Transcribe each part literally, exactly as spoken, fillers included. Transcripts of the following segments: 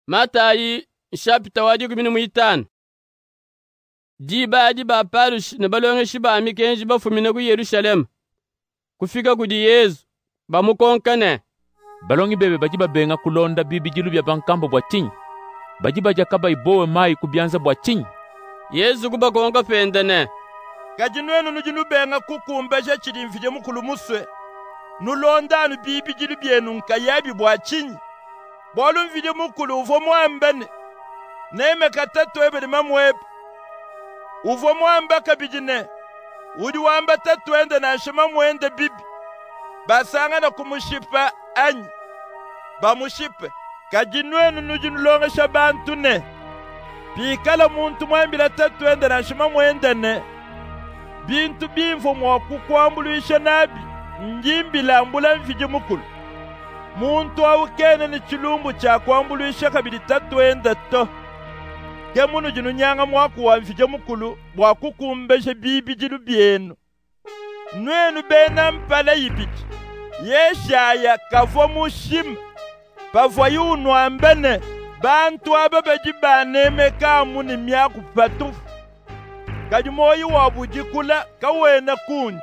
Matayi chapita wadi kumini muitano. Diba diba parush na balonge shiba mikenji bafumine ku Yerusalem. Kufika kudi Yesu bamukonkane. Balongi bebe bajiba benga kulonda bibijilu bya bankambo bwa chinyi. Bajiba jakaba ibowe mai kubyanza bwa chinyi. Yesu kuba konga pendene. Kajinwenu nujinu benga kukumbeje chilimfije mukulu muswe. Nulondanu bibijilu byenu nkayabi bwa chinyi. Bolu mvide mukulu uvo mwambene. Neme katatu ebele mamwebe. Uvo mwamba kabijine. Udi wamba tatu ende na nshima mwende bibi. Basanga na kumushipa anyi. Bamushipe. Kajinwenu nujinu longa shabantu ne. Pikala muntu mwambila tatu ende na nshima mwende ne. Bintu binfo mwaku kuambuluisha nabi. Njimbila ambula mfije mukulu. Muntu awukene ni chilumbu cha kuambuluisha kabili tatu ende to. Kemunu jinu nyanga mwaku wa mfije mukulu mwaku kumbeshe bibi jilu bienu. Nwenu bena mpala yibiki. Yeshaya kafo mushim. Pafwa yu nwambene. Bantu ababeji baneme kamu ni miaku patufu. Kajimoyi wabujikula kawena kunji.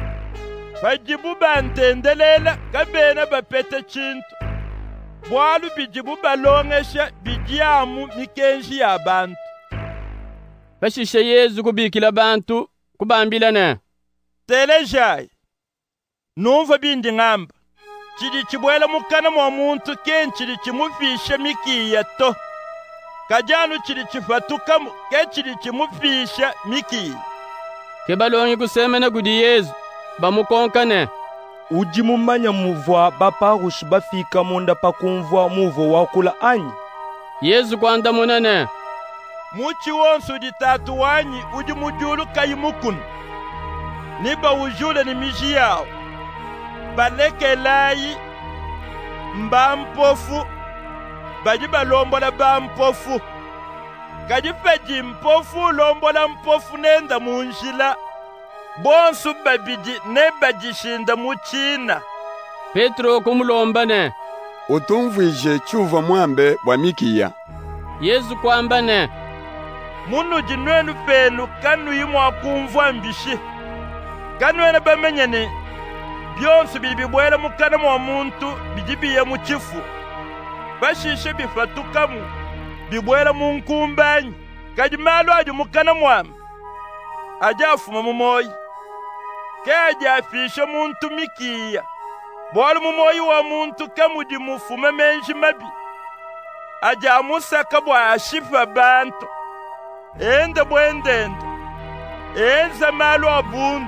Fajibu bantendelela kabena bapete chintu. Bwalu bijibu balongesha bijiamu mikenshi ya bantu. Fashishe Yesu kubikila bantu kubambila ne. Telejai. Numva bindi ngamba. Chidi chibwela mukana mwa muntu ken chidi chimufisha mikiya to. Kajanu chidi chifatukamu ke chidi chimufisha mikiya. Kebalongi kusemena kudi Yesu bamukonkane. Uji mumanya muvwa baparushi bafika munda pakumvwa muvo wakula anyi. Yesu kwanda munene. Muchi wonsu di tatu wanyi uji mujulu kayimukun. Niba ujule ni miji yao. Baleke layi mba mpofu. Bajiba lombola ba mpofu. Kajipeji mpofu lombola mpofu nenda munjila. Bonsu babidi ne bajishinda muchina. Petro kumulombane. Utumvije chuva mwambe bwa mikiya. Yesu kwambane. Munu jinwenu penu kanu yimwa kumvwa mbishi. Kanwena bamenyene. Byonsu bibibwela mukana mwa muntu bijibiye muchifu. Bashishe bifatukamu bibwela munkumbanyi. Kajimalu aju mukana mwambe. Ajafuma mumoyi. Keja afisha muntu mikiya. Bwali mumoyi wa muntu kamudi mufume menji mabi. Aja musaka bwa ashifa bantu. Ende bwendende. Enza malu abundu.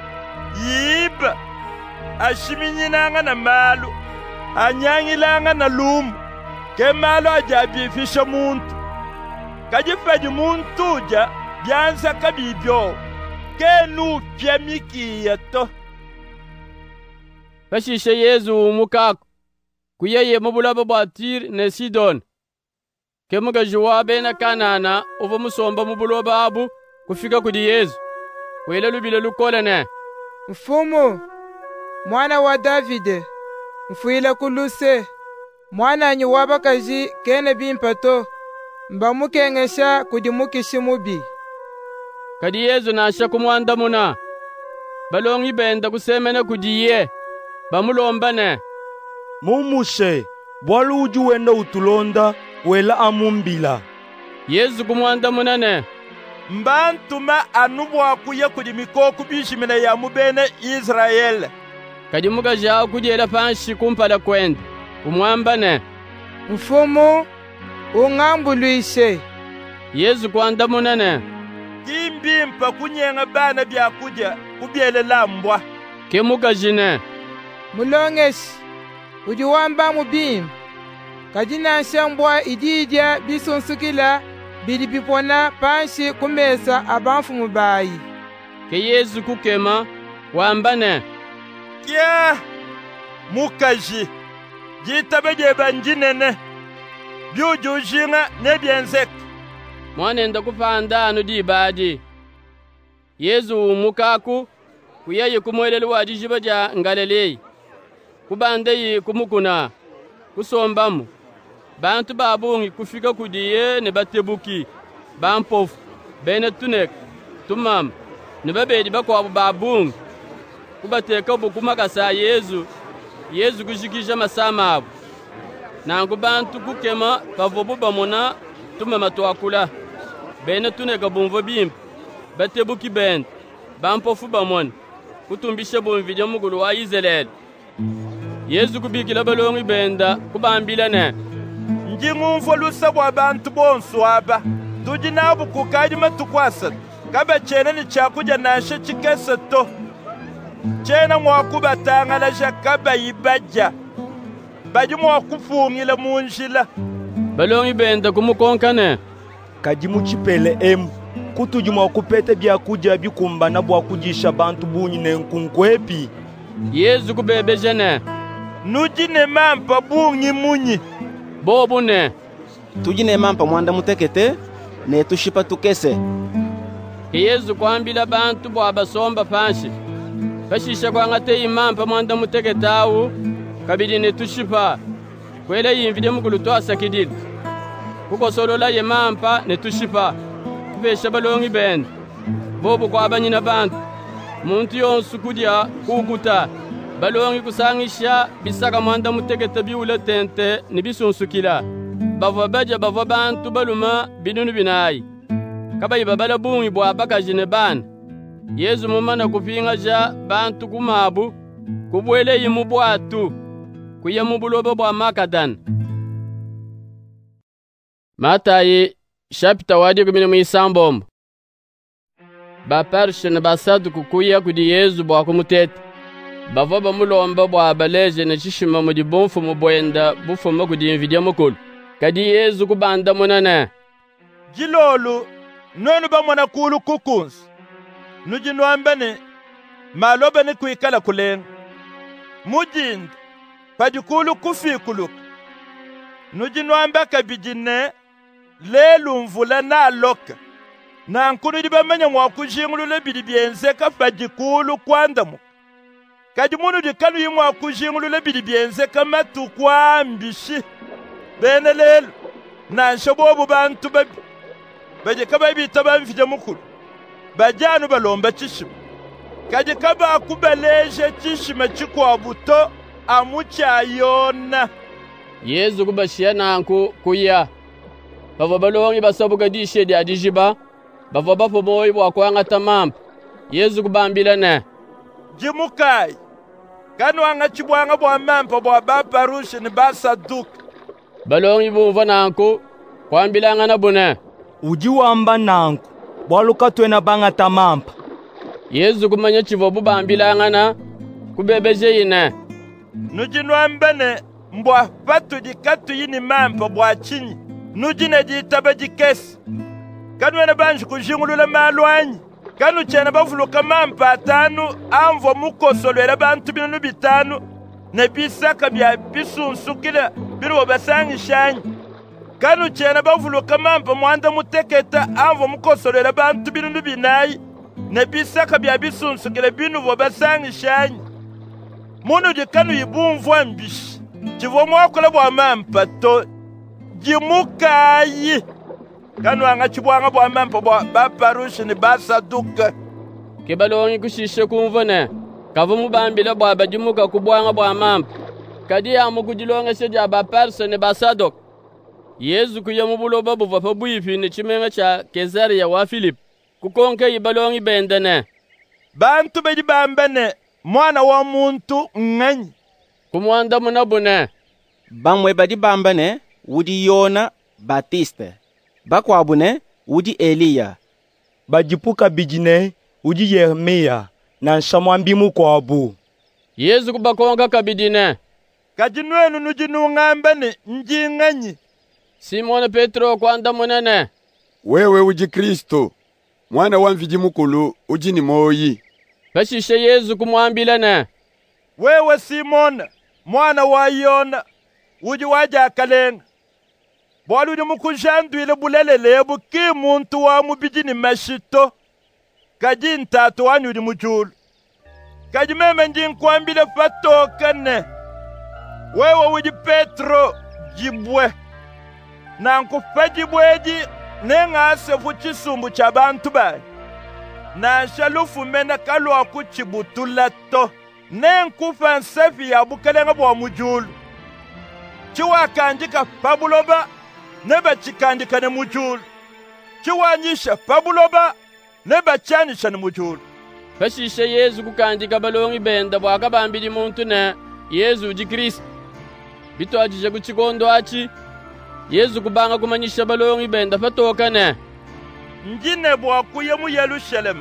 Yiba. Ashiminyinanga na malu. Anyangilanga na lumu. Ke malu aja abifisha muntu. Kajifeji muntu uja. Byanza kabibyo. Kenu pya mikiya to. Fashishe Yesu umukako. Kuyeye mubulaba bwa Tiri ne Sidon. Kemuga juwabe na Kanana uva musomba mubuloba abu kufika kudi Yesu. Wele lubile lukole ne. Mfumu, mwana wa Davide, mfuile kuluse. Mwana anyi wabakaji kene bimpato. Mba mukengesha kudi mukishi mubi. Kadi Yesu na asha kumwanda muna. Balongi benda kusemena kudiye. Bamulombane. Mumushe, bwalu uju wenda utulonda, wela amumbila. Yesu kumwanda munane. Mbantuma anubwa kuya kudi mikoku bishimina ya mubene Israel. Kadi muga jao kudiela panshi kumpala kwenda. Umwambane. Mfumu, ungambuluishe. Yesu kwanda munane. Kimbimpa kunyenga bana bya kudya kubyele lambwa. Kemuga jine. Mulongeshi, ujuwamba mubim. Kajina shambwa ididya bisunsukila bilipipona panshi kumesa abanfu mubayi. Ke Yesu kukema wambane. Kya mukaji jitabeje banjinene byujujinga nebyenzeka. Mwanenda kupanda anu di badi. Yesu umukaku kuyeye kumwelele wadi jiba ja ngalelei. Kubande yi kumukuna kusombamu. bantu babungi kufika kudiye ne batebuki bampofu bene tunek tumam ne babedi bakwabo babungi kubateka bukuma kasa Yesu Yesu kushikisha masama abo nangu bantu kukema pavobu bamona tumama twakula bene tuneka bumvo bimp batebuki ben bampofu bamon kutumbisha bomvije mugulu wa Israel Yesu kubikila balongi benda kubambila ne njingumvo lusabwa abantu bonso aba tujinabu kukaji matukwasa kaba chene ni chakuja nashe chikese to chena mwakubatanga la jakaba ibaja baji mwakufungile munjila balongi benda kumukonkane kaji muchipele emu kutuji mwakupete byakuja bikumbana bwakujisha bantu bunyi ne nkunkwepi Yesu kubebeje ne nujine mampa bunyi munyi bobu ne tujine mampa mwanda mutekete ne tushipa tukese Yesu kwambila bantu bwa basomba panshi bashisha kwangate imampa mwanda muteketawu kabidi ne tushipa kwele yimvide mukulu twasakidile kuko solola yemampa ne tushipa kubesha balongi ben bobu kwa banyina bantu muntu yonsu kudya kukuta balongi kusangisha bisaka mwanda muteketa biule tente ni bisunsukila bavo baja bavo bantu baluma binunu binayi kaba ibabala bungi bwa bakajine ban Yesu mumana kupinga ja bantu kumabu kubwele yimu bwatu kuya mubulobo bwa makadan Matayi chapter wadi kumina mwisambombo baparshe na basadu kukuya kudi Yesu bwa kumutete bavo bamulomba bwa baleje na chishima mudi bonfu mubwenda bufuma kudi invidya mukulu kadi Yesu kubanda munana jilolu nonu bamwana kulu kukunsi nujinwambene malobene kuikala kulenga mujinda padikulu kufikuluka nujinwamba kabijine lelu mvula na loka na nkunu di bamanya mwakujingulule bidi bienzeka padikulu kwandamu kadi munu di kanu yi mwakujingulule bidi bienzeka matu kwa mbishi bene lelu na nshabobu bantu babi baje kaba bita bamfije mukulu bajanu balomba chishima kaje kaba kubaleje chishima chikwa buto amucha yona Yesu kubashia nanku kuya bavo balongi basabuga dishe di adijiba bavo bapo moyi bwa kwanga tamampa Yesu kubambila ne jimukai kanu anga chibwanga bwa mampa bwa baparushi ni basaduk balongi bumva nanku kwambila ngana bune uji wamba nanku bwaluka twena banga tamampa Yesu kumanya chivo bubambila ngana kubebeje ine nujinwambene mbwa patu jikatu yini mampa bwa chinyi nujine jitaba jikesi kanu ena banji kujingulula malwanyi kanu chena bafuluka mampa atanu amvo mukosolwela bantu binunu bitanu ne bisaka bya bisunsukila biro basangishanyi kanu chena bafuluka mampa mwanda muteketa amvo mukosolwela bantu binunu binayi ne bisaka bya bisunsukila binu basangishanyi munu di kanu yibumvwa mbishi chivo mwakola bwa mampa to jimukayi kanu anga chibwanga bwa mampa bwa baparushi ni basaduka kebalongi kushishe kumvone kavu mubambila bwa bajimuka kubwanga bwa mampa kadi ya mukujilonga seja baparse ni basadok Yesu kuya mubuloba buva pa bwifi ni chimenga cha Kesaria wa Filipi kukonke ibalongi bendene bantu beji bambene mwana wa muntu nganyi kumwanda munabune bamwe badi bambane wudi Yona Batiste bakwabune wudi Eliya bajipuka bijine wudi Yeremia na nshamwambi mukwabu Yesu kubakonga kabidine kajinwenu nujinu ngambene njinganyi Simon Petro kwanda munene wewe uji Kristo mwana wa mviji mukulu uji ni moyi bashishe Yesu kumwambila ne wewe Simona mwana wa Yona uji waja kalenga bwalu udi mukujandwile bulele lebu ki muntu wa mubijini mashito kaji ntatu wanyu udi mujulu kaji meme njinkwambile patokane wewe uji Petro jibwe na nkufedi bwedi nengasefu chisumbu cha bantu bayi na shalufumena kalwa kuchibutula to nenkufa nsefi ya bukelenga bwa mujulu chiwakandika pabuloba neba chikandika ne mujulu chiwanyisha pabuloba neba chanisha ne mujulu fashishe Yesu kukandika balongi benda bwaka bambili muntu ne Yesu uji Kristo bito ajije kuchikondo achi Yesu kubanga kumanyisha balongi benda fatoka ne njine bwakuye mu Yerusalemu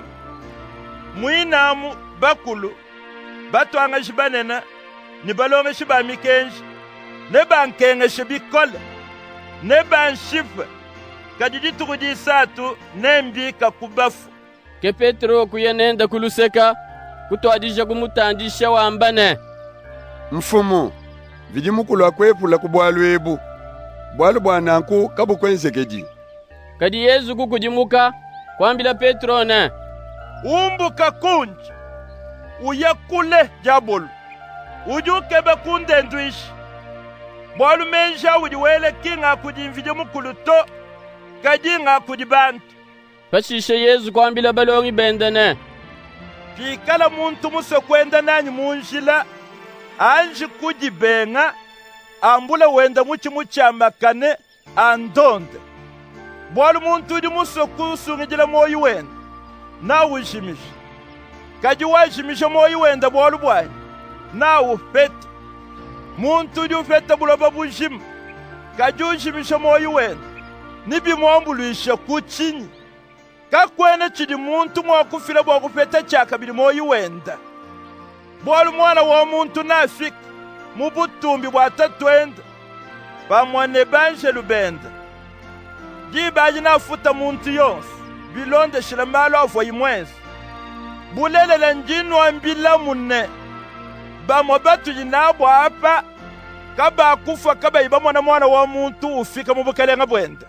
muinamu bakulu batwanga shibanena ni balonge shibami kenji ne bankenge shibikole ne banshifa kadidi tukudi satu nembi kakubafu ke Petro kuyenenda kuluseka kutwadisha kumutandisha wambane mfumu vidi mukulu akwepula kubwalwebu bwalu bwananku kabukwensekeji kadi Yesu kukujimuka kwambila Petro ne umbuka kunji uyakule jabulu ujukebe kundendwishi bwalu menja ujiwele kinga kujimvije mukulu to kadinga kujibantu fashishe Yesu kwambila balongi benda ne pikala muntu muse kwenda nanyi munjila anji kujibenga ambula wenda muchi muchamakane andonde bwalu muntu udi muse kusungijila moyi wenda na ujimisha kaji wajimisha moyi wenda bwalu bwayi na ufete muntu udi ufete buloba bujima kaji ujimisha moyi wenda nibi mwambuluisha kuchinyi kakwene chidi muntu mwakufila bwakufete chakabili moyi wenda bwalu mwana wa muntu nafika mubutumbi bwatatwenda pamwane banje lubenda jibaji nafuta muntu yonse bilonde shila malo afwa imwenzi bulelela njinu ambila mune bamwa batu jinabo apa kaba kufa kaba iba mwana mwana wa muntu ufika mubukalenga bwenda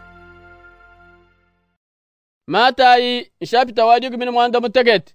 Matayi nshapita wadi kumina mwanda mutegeti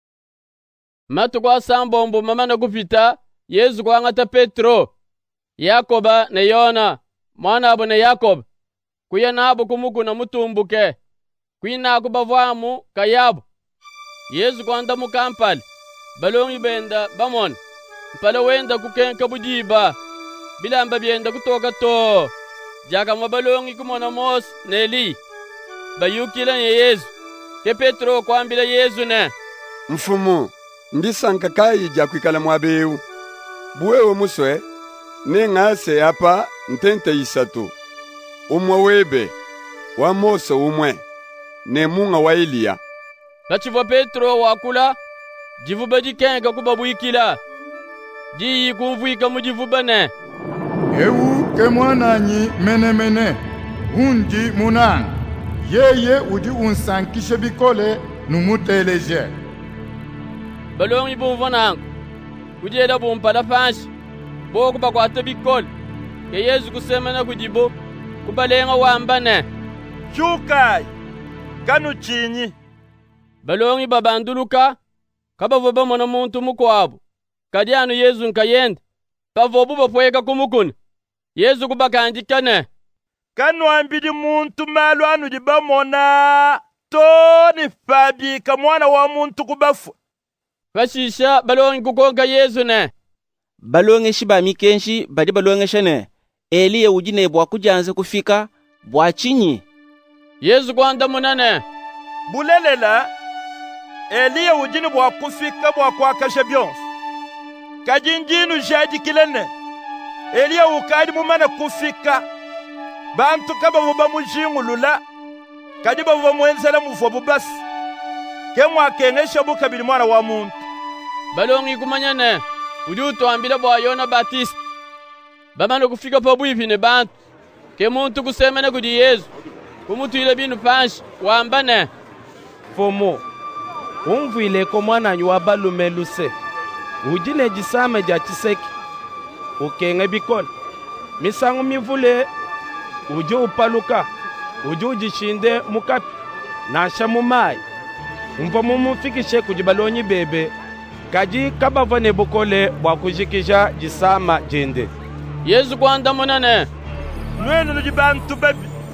matu kwa sambombo mama na kupita Yesu kwa ngata Petro Yakoba na Yona mwana abo na Yakoba kuya nabo kumuku na mutumbuke kuina kubavwamu kayabo Yesu kwa nda mukampali balongi benda bamon mpala wenda kukenka bujiba bilamba byenda kutoka to jaka mabalongi kumona Mose na Eli bayukila nye Yesu ke Petro kwambila Yesu ne mfumu ndisanka kayija kwikala mwabeu buwewe muswe nengase apa ntente isatu umwe webe wa Mose umwe ne munga wa Eliya bachivo Petro wakula jivuba jikenga kubabuikila ji kumvuika mujivuba ne ewu ke mwananyi mene mene unji munang yeye udi unsankishe bikole numuteleje balongi bumvonango kujeda bumpala fanshi boku bakwata bikole ke Yesu kusemana kujibo kubalenga wambane chukai kanu chinyi balongi babanduluka kabavo bamona muntu mukwabo kadi anu Yesu nkayenda bavobu bapweka kumukuna Yesu kubakandikane kanu ambidi muntu malu anu dibamona toni fabika mwana wa muntu kubafu fashisha balongi kukonga Yesu ne balonge shibami kenshi badi balonge shene Eliya ujine bwa kujanze kufika bwa chinyi Yesu kwanda munane bulelela Eliya ujine bwa kufika bwa kwakasha byonse kajinjinu jadi kilene Eliya ukadi mumana kufika bantu kaba vuba mujingulula kadi bavuba mwenzela muvo bubasi kemwa kengesha bukabili mwana wa muntu balongi kumanyane udi utwambila bwa Yona Batista bamana kufika pa bwivine bantu ke muntu kusemene kudi Yesu kumutwile binu panshi wambane fomo umvile ko mwananyu wa balume luse ujine jisame ja chiseki ukenge bikole misangu mivule uje upaluka uje ujishinde mukapi nasha mumai umva mumufikishe kujibalonyi bebe kaji kabavane bukole bwa kujikisha jisama jende Yesu kwanda munane nwenu nujibantu bebi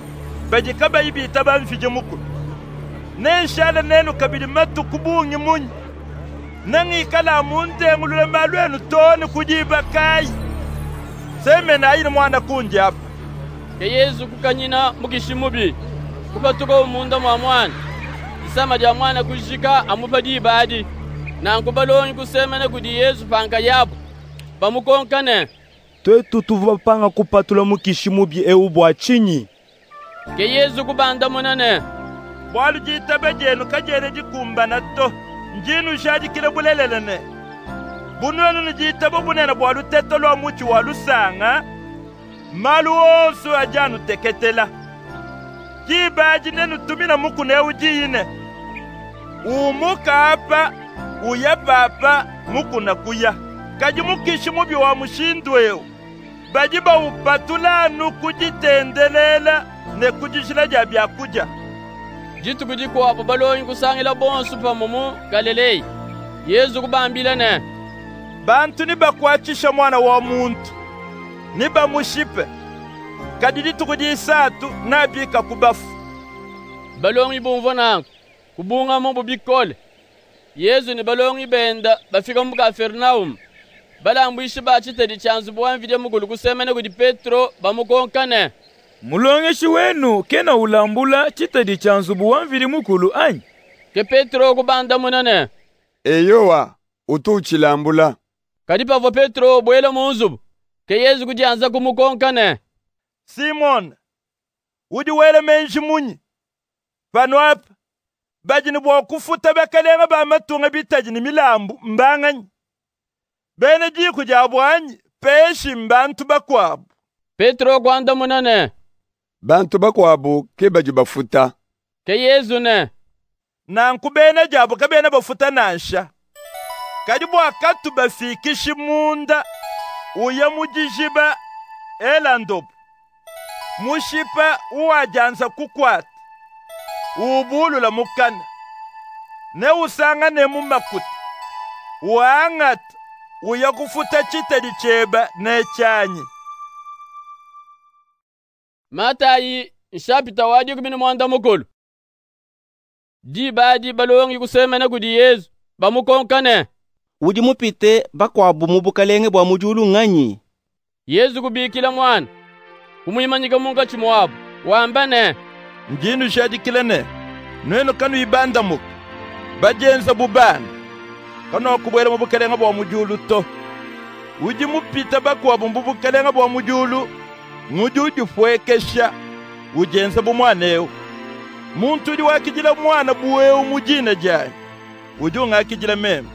baji kaba ibi taban fije mukulu ne shala nenu kabili matu kubungi munyi nangi kala munte ngulule malwenu toni kujiba kai seme na ina mwana kunji hapa ke Yesu kukanyina mukishimubi kubatuko umunda mwa mwana isama ja mwana kushika amupadi badi na nkubalonyi kusemene kudi Yesu panka yabo bamukonkane twetu tuvapanga kupatula mukishimubi eu bwa chinyi ke Yesu kubanda munane bwalu jitabe jenu kajene jikumbana to njinu shaji kile bulelelene bunwenu ni jitabo bunene bwalu tetolo muchi walu sanga malu osu ajanu teketela jibaji nenu tumina muku ne ujiyine umuka apa uya papa muku na kuya kaji mukishi mubi wa mushindweo baji ba upatula nuku jitendelela ne kujishila jabia kuja jitu kujiko apo balonyi kusangila bonsu pa mumu Galilei Yesu kubambila ne bantu niba kuachisha mwana wa muntu niba mushipe kadidi tukujisatu nabika kubafu balongi bumvo nangu kubunga mo bubikole Yesu ni balongi benda bafika mu Kapernaum balambwishi bachitedi chanzu bwamvide mugulu kusemene kudi Petro bamukonkane mulongeshi wenu kena ulambula chitedi chanzu bwamvide mukulu anyi ke Petro kubanda munane eyowa utuchilambula kadi pavo Petro bwela munzubu ke Yesu kujanza kumukonkane Simon udi wele menji munyi pano apa bajini bwa kufuta bakalenga ba matunga bitajini milambu mbanganyi bene jiku jabwanyi peshi mbantu bakwabu Petro kwanda munane bantu bakwabu ke baji bafuta ke Yesu ne nanku bene jabu ka bene bafuta nansha kadi bwa katu bafikishi munda uya mujijiba elandobu mushipa uwajanza kukwata ubulula mukana ne usanga ne mumakuta uangata uya kufuta chitedi cheba ne chanyi Matayi nshapita wadi kumini mwanda mukulu di badi balongi kusemene kudi Yesu bamukonkane udi mupite bakwabu mubukalenge bwa mujulu ng'anyi Yesu kubikila mwana kumuyimanyika munga chimwabu wambane njinu shadikilene nwenu kanu ibanda muka bajenza bubana kano kubwela mubukalenga bwa mujulu to uji mupita bakwabu mubukalenga bwa mujulu mujuju fwekesha ujenza bumwaneo muntu udi wakijila mwana buweo mujina jani ujunga akijila meme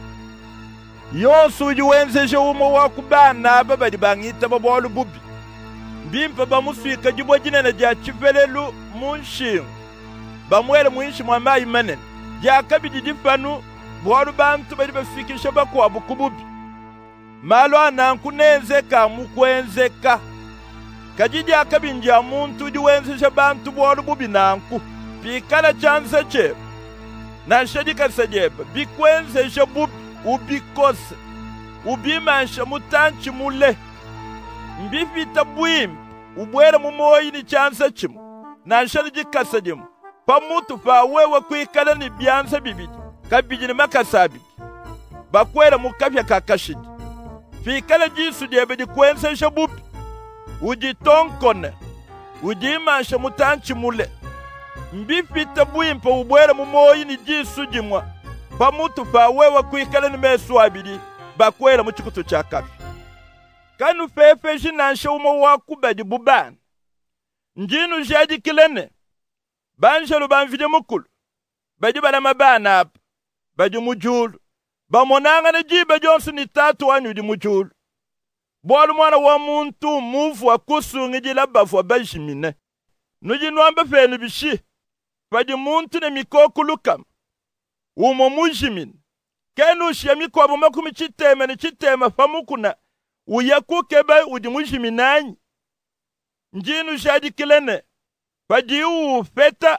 yosu uji wenzeje umo wakubana aba bali bangita babwalu bubi bimpa bamuswika jibwa jinene ja chivelelu munshingu bamwele mwinshi mwamayi manene jakabidi difanu bwalu bantu bali bafikisha bakwabu kububi malo ananku nenzeka mukwenzeka kajidi akabinja muntu diwenzesha bantu bwalu bubi nanku pikala chanza che nanshadika sajeba bikwenzesha bubi ubikose ubimansha mutanchi mule mbifita bwimi ubwera mumoyi ni chanza chimu nanshali jikasa jimu pamutu fa wewe kuikala ni byanza bibidi kabijini makasabidi bakwera mukafya kakashidi fikala jisu jebe dikwenzesha bubi ujitonkone ujimansha mutanchi mule mbifita bwimpa ubwera mumoyi ni jisu jimwa pamutu fa wewe kuikala ni mesu abidi bakwera muchikutu cha kafi kanu fefe jinansha umo wakubadi bubana njinu jadi kilene banjalo banvide mukulu badi bala mabana apa badi mujulu bamonanga na jiba jonsu ni tatu wanyu di mujulu bwalu mwana wa muntu mufu wa kusungi jila bafu wa bajimine nuji nwamba feni bishi badi muntu ne mikokulu kam umo mujimine kenu ushia mikobu makumi chitema ni chitema famukuna uyakukeba udi mujiminanyi njinu jadi kilene badi ufeta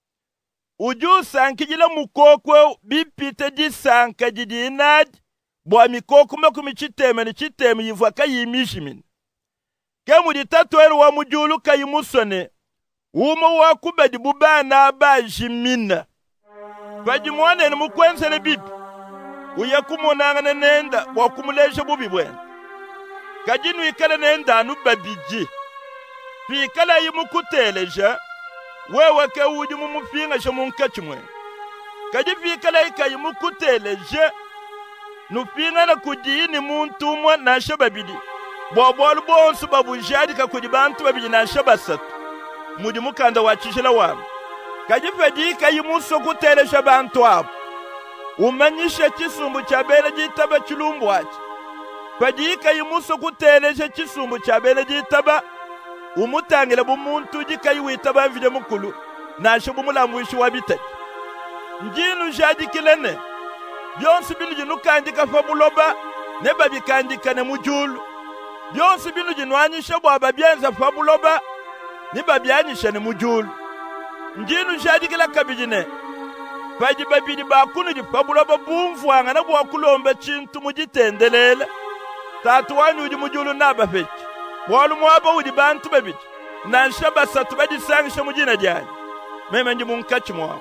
uju sanki jila mukokwe bipite di sanka jidi inadi bwa mikoku makumi chitema ni chitema yivuaka yimishimine kemu di tatuweru wa mujulu kayimusone Uma wakubedi bubana bajimina. Baji mwanene mukwensele bibi. Uya kumonanga nenda wakumulesha bubi bwena. Kajinu ikala nenda anu babiji. Pikala yimukuteleja. Wewe ke uji mumupinga shamunkachi mwe. Kaji pikala ika yimukuteleja. Nupinga na kujini muntu mwa na shababidi. Bwabwalu bonsu babujadi kakudi bantu babidi na shabasatu. Mudi mukanda wachishila wamu. Kaji fedika yimuso kuteleja bantu wapu. Umanyisha chisumbu cha bele jitaba chulumbu wachi. Fedika yimuso kuteleja chisumbu cha bele jitaba. Umutangile bumuntu jika yuitaba mvide mukulu. Na shubumulamwishi wabitaki. Njinu jadi kilene. Byonsi binu jinu kandika fabuloba. Neba bikandika ne mujulu. Byonsi binu jinu anyisha bwaba byenza fabuloba. Neba byanyisha ne mujulu. Njinu jadi kila kabijine. Faji babidi bakunu ji fabuloba bumfu angana bwa kulomba chintu mujitendelela. Tatu wanyu uji mujulu naba fechi. Walu mwaba uji bantu babidi. Nanshaba satu badi sangisha mujina jani. Meme nji munkachi mwaba.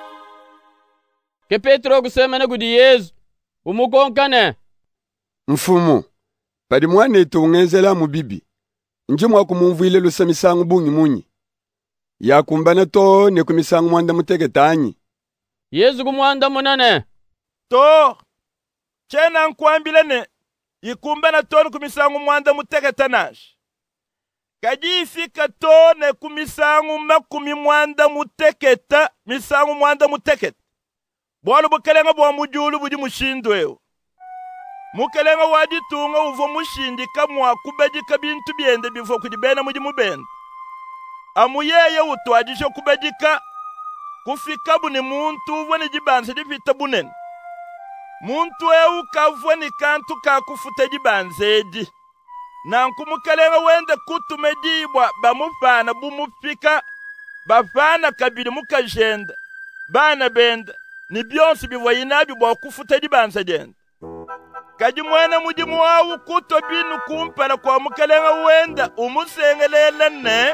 Ke Petro kusemene kudi Yesu. Umukonkane. Mfumu. Padi mwane itungenzela mubibi. Nji mwakumumvuile lusamisangu bungi munyi. Ya kumbana to ne kumisangu mwanda muteke tanyi. Yesu kumwanda munane. To. Chena nkwambile ne. Ikumbana to ne kumisangu mwanda muteke tanash. Kaji ifika to ne kumisangu makumi mwanda muteketa. Misangu mwanda muteketa. Bwalu bukelenga bwa mujulu budi mushindweo. Mukelenga waditunga uvo mushindika mwakubedika bintu byende bifo kudibena mudi mubenda. Amuyeye utwadisha kubedika kufika buni muntu uvweni jibanze difita bunene. Muntu eu kavweni kantu kakufuta jibanze edi. Nanku mukelenga wende kutumedibwa bamufana bumufika bafana kabili mukajenda bana benda. Ni byonsi bivoyinabi bwa kufuta dibanza jenda. Kaji mwana mujimu wawu kuto binu kumpala kwa mukelenga wenda umusengelele ne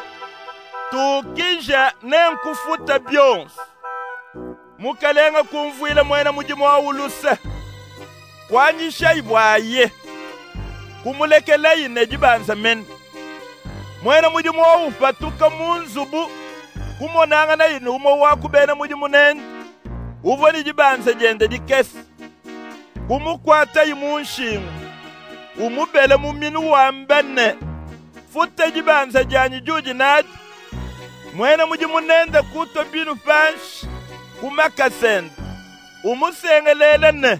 tukija ne nkufuta byonsi. Mukelenga kumvuila mwana mujimu wawu lusa kwanyisha ibwaye kumulekela ine dibanza men. Mwana mujimu wawu fatuka munzubu kumonanga na ine umo wakubena mujimu nende. Uvoni jibanza jende dikesi. Kumukwata imunshingu. Umubele muminu wambene. Futa jibanza jani juji nadi. Mwena mujimunende kuto binu fanshi. Kumakasende. Umusengelele ne.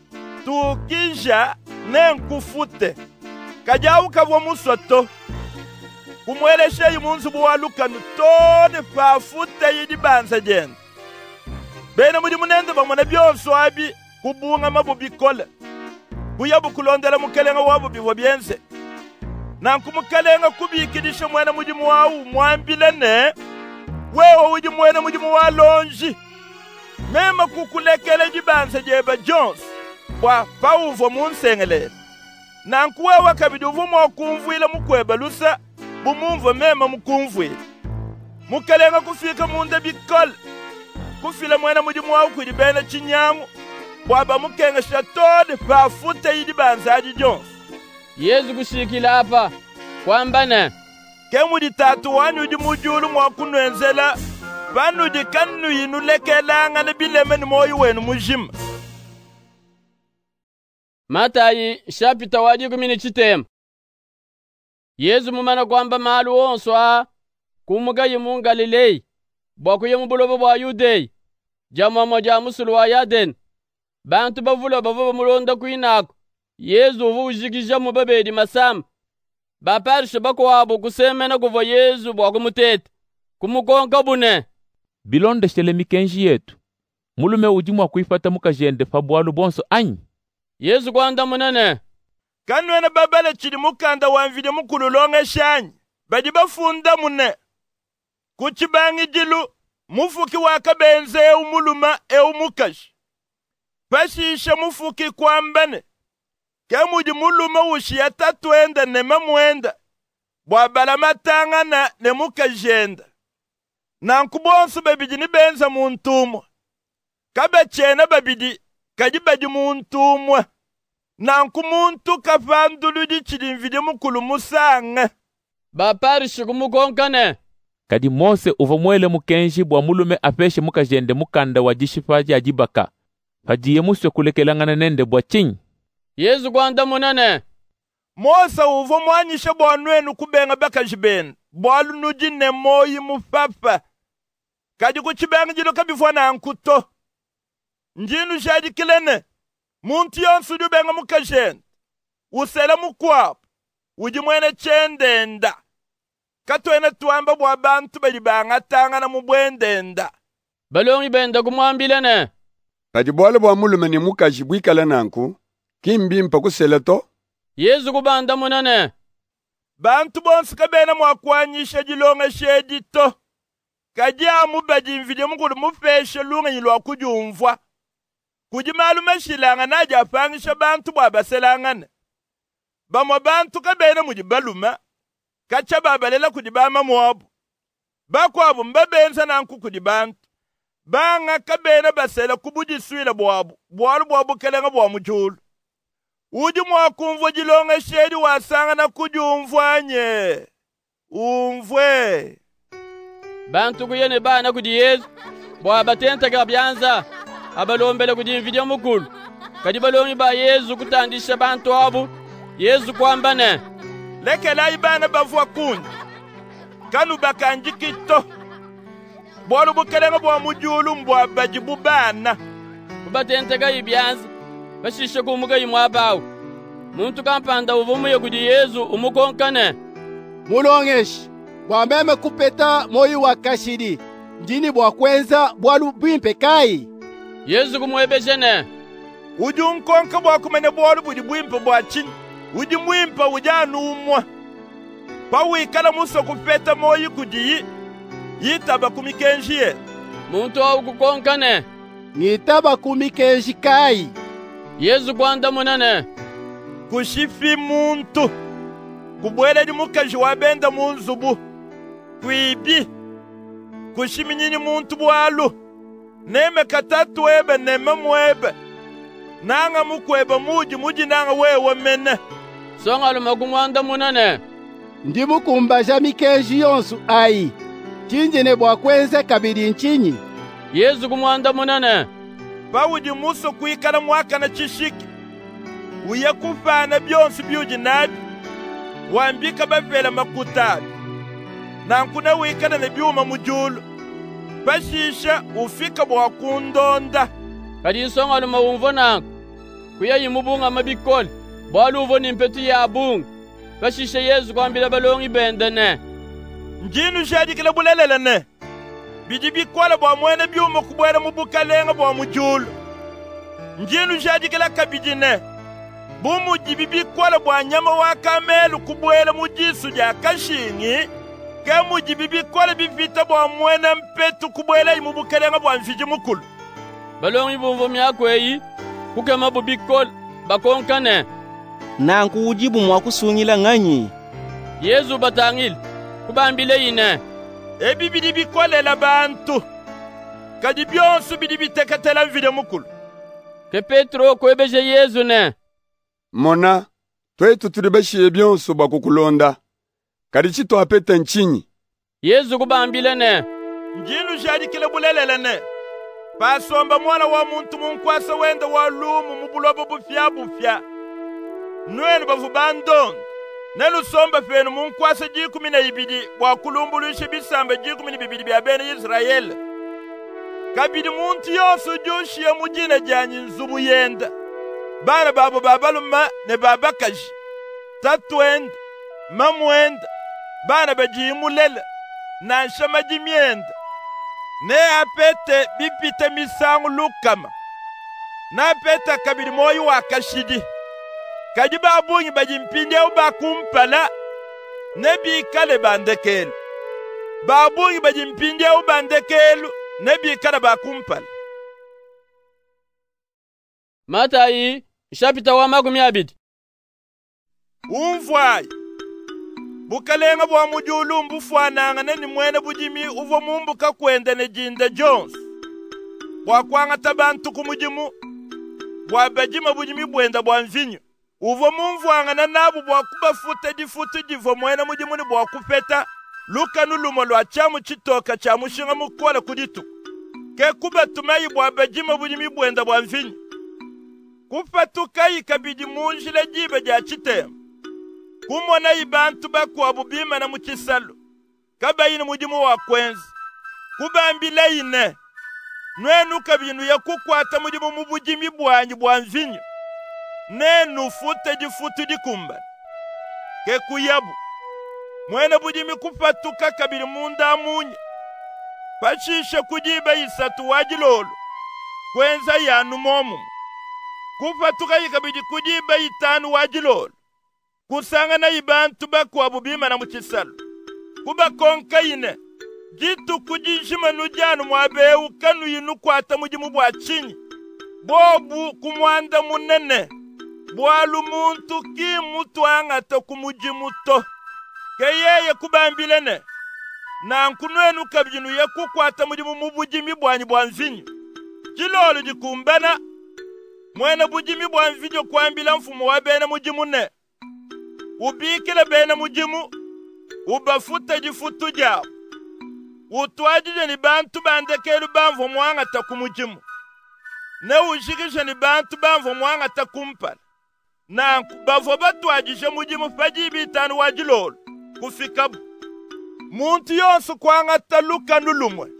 Tukija ne nkufute. Kajawu kavwa musoto. Kumweleshe imunzu buwalukanu tone fafute yidibanza jende. Bena mudi munende bamwana byonso abi kubunga mabubi kola. Kuyabu kulondela mukelenga wabu bivo byense. Nanku mukelenga kubikidisha mwana mudi muwawu mwambile ne. Wewe uji mwana mudi muwalonji. Mema kukulekele jibanse jeba Jones. Kwa pauvo munsengelele. Nanku wewe kabidi uvumo wakumvuile mukweba lusa. Bumumvo mema mukumvuile. Mukelenga kufika munde bikola. Kufila mwana mujimu wawu kudibena chinyangu. Bwaba mukenga shatode pa futa yidi banzaji Jones. Yesu kushikila hapa. Kwambane. Kemu di tatu wanyu di mujulu mwakunwenzela. Vanu di kanu yinu lekelanga ne bilemeni moyu wenu mujima. Matayi shapita wadi kumini chitema. Yesu mumana kwamba malu onswa kumuga yimu Galilei. Bwakuye mubulobo bwa Yudei. Jamwa moja musulu wa Yaden. Bantu bavulo bavo mulonda kuinako. Yesu uvu ujikisha mubabedi masam. Baparisha bako wabo kusemena kuvo Yesu bwa kumutete. Kumukonka bune. Bilonde shele mikenji yetu. Mulume ujimwa kuifata mukajende fabualu bonso anyi. Yesu kwanda munene. Kanwena babale chidi mukanda wanvide mukululonge shanyi. Badi bafunda mune. Kuchibangi jilu, mufuki wakabenze eu muluma eu mukashi. Pashisha mufuki kwambane. Kemuji muluma ushi ya tatuenda ne mamuenda. Bwabala matanga na ne mukajenda. nanku bonsu babidi ni benza muntumwa kabe chena babidi kaji baji muntumwa nanku muntu kafanduludi chilimvidi mukulu musange baparishi kumukonkane kadi Mose uva mwele mukenshi bwa mulume apeshe mukajende mukanda wa jishifaji ajibaka hajiye muswe kulekelangana nende bwa chinyi Yesu kwanda munane Mose uva mwanyisha bwa nwenu kubenga bakajibeni bwalu nujine moyi mupapa kadi kuchibenga jilo kabifwa na ankuto njinu shadi kilene muntu yonsu dubenga mukajende usela mukwapu uji mwene chendenda katwene tuamba bwa bantu bali bangatanga na mubwendenda balongi benda kumwambilene kadi bwale bwa mulume ni mukaji bwikala nanku kimbi mpa kusela to Yesu kubanda munane bantu bonsi kabena mwakwanyisha jilonga shedito kajia mubaji mvide mukulu mufeshe lunga yilwa kujumvwa kujimalume shilanga naja afangisha bantu bwa baselangane bamwa bantu kabena mujibaluma kacha babalela kudibama mwabu bakwabu mbabenza nanku kudibantu banga kabena basela kubuji swila bwabu bwalu bwabu kelenga bwa mujulu uji mwakumvwa jilonga shedi wasanga na kujumvwanye umvwe bantu kuyene bana kudi Yesu bwa batenta kabyanza abalombele kudi mvidyo mukulu kadi balongi ba Yesu kutandisha bantu abo Yesu kwambane lekela ibana bavwa kundi kanu bakanjikito bwalu bukelenga bwa mujulu mbwa bajibu bana kubatenteka ibyanza bashishe kumuga imwabawo muntu kampanda uvumuye kudi Yesu umukonkane mulongeshi bwameme kupeta moyi wa kashidi njini bwa kwenza bwalu bwimpe kai Yesu kumwebeshene uji unkonka bwa kumene bwalu budi bwimpe bwa chini uji mwimpa ujanumwa pawikala muso kupeta moyi kudiyi yitaba kumikenjiye muntu au kukonkane ngitaba kumikenji kai Yesu kwanda munane kushifi muntu kubwele di mukaji wabenda munzubu kwibi kushiminyini muntu bwalu neme katatu ebe neme mwebe nanga mukwebe muji muji nanga wewe mene songa luma kumwanda munane ndi mukumbaja mikenji yonsu ai chinjine bwa kwenze kabiri nchinyi Yesu kumwanda munane pawuji muso kuikala mwaka na chishiki uye kufana byonsi byuji nabi wambika bafela makutabi nankuna wikala na byuma mujulu bashisha ufika bwa kundonda kadi nsonga luma umvo nanku kuya yimubunga mabikoli bwalu uvo ni mpetu ya bunga bashisha Yesu kwambila balongi bendene njinu shadikila bulelelene bidi bikwala bwa mwene byuma kubwela mubukalenga bwa mujulu njinu shadikila kabidine bumuji bibikwala bwa nyama wa kamelu kubwela mujisu ja kashingi kemuji bibikwala bivita bwa mwene mpetu kubwela imubukalenga bwa mfiji mukulu balongi bumvo myakweyi kukema bubikoli bakonkane nanku ujibu mwakusunyila ng'anyi Yesu batangile kubambile ine ebi bidi bikolela bantu kadi byonsu bidi bitekatela mvide mukulu ke Petro kwebeje Yesu ne mona twetu tuli bashiye byonso bakukulonda kadi chito apeta nchinyi Yesu kubambile ne njinu jadikile bulelele ne pasomba mwana wa muntu munkwasa wenda wa lumu mubulobo bufya bufya nwenu bavu bandondo nelu somba fenu munkwasa jikumi na ibidi wakulumbulushi bisamba jikumi na bibidi bya bene Israeli kabidi muntu yonsu jushiye mujina janyi nzubu yenda bana babo babaluma ne babakaji tatwenda mamwenda bana bajimulele na nshama jimienda ne apete bipite misangu lukama na apete kabidi moyi wakashidi kaji babungi bajimpinde ubakumpala ne bikale bandekelu babungi bajimpinde ubandekelu ne bikale bakumpala Matayi shapita wa magumi abidi umvwayi bukalenga bwa mujulu mbufwananga neni mwene bujimi uvo mumbuka kwenda ne jinda Jones bwa kwanga tabantu kumujimu bwa bajima bujimi bwenda bwa mvinyo uvo mumvwanga na nabu bwa kubafuta difutu divo mwene mujimu ni bwa kupeta luka nulumo lwa chamu chitoka cha mushinga mukola kuditu ke kuba tumayi bwa bajima bujimi bwenda bwa mvinyo kupatuka ikabidi munjile jibe ja chitema kumona ibantu bakwa bubima na mukisalo kabayini mujimu wa kwenzi kubambila ine nwenu kabinu ya kukwata mujimu mubujimi bwanyi bwa mvinyo nenu fute jifutu dikumba ke kuyabu mwene bujimi kupatuka kabili munda munye pashisha kujiba isatu wajilolo kwenza yanu momu kupatuka ikabidi kujiba itanu wajilolo kusanga na ibantu bakwa bubima na mukisalo kuba konka ine jitu kujishima nujanu mwabeu kanu yinu kwata mujimu bwa chini bobu kumwanda munene bwalu muntu ki mutu angata kumujimu to keyeye kubambilene na nkunwenu kabjinu ya kukwata mujimu mubujimi bwanyi bwa mvinyo jilolo jikumbana mwene bujimi bwa mvinyo kwambila mfumu wa bena mujimu ne ubikile bena mujimu ubafuta jifutu jao utwajije ni bantu bandekelu banvo mwanga takumujimu ne ushikisha ni bantu banvo mwanga takumpala na bavo batwajije mujimu pajibi itanu wajilolo kufika muntu yonsu kwanga taluka nulumwe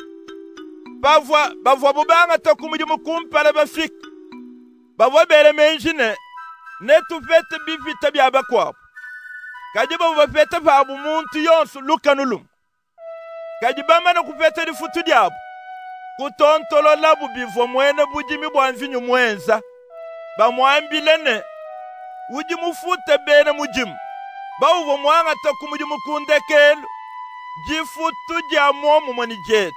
bavwa bavwa bubanga takumujimu kumpala bafika bavo bere menjine ne tufete bifita byabakwabo kajiba bafete babu muntu yonsu luka nulumwe kajiba na kupete difutu diabo kutontolo labu bivwa mwene bujimi bwa mvinyo mwenza bamwambilene ujimu fute bene mujimu bauvo mwanga takumujimu kundekelu jifutu dia momu mwani jetu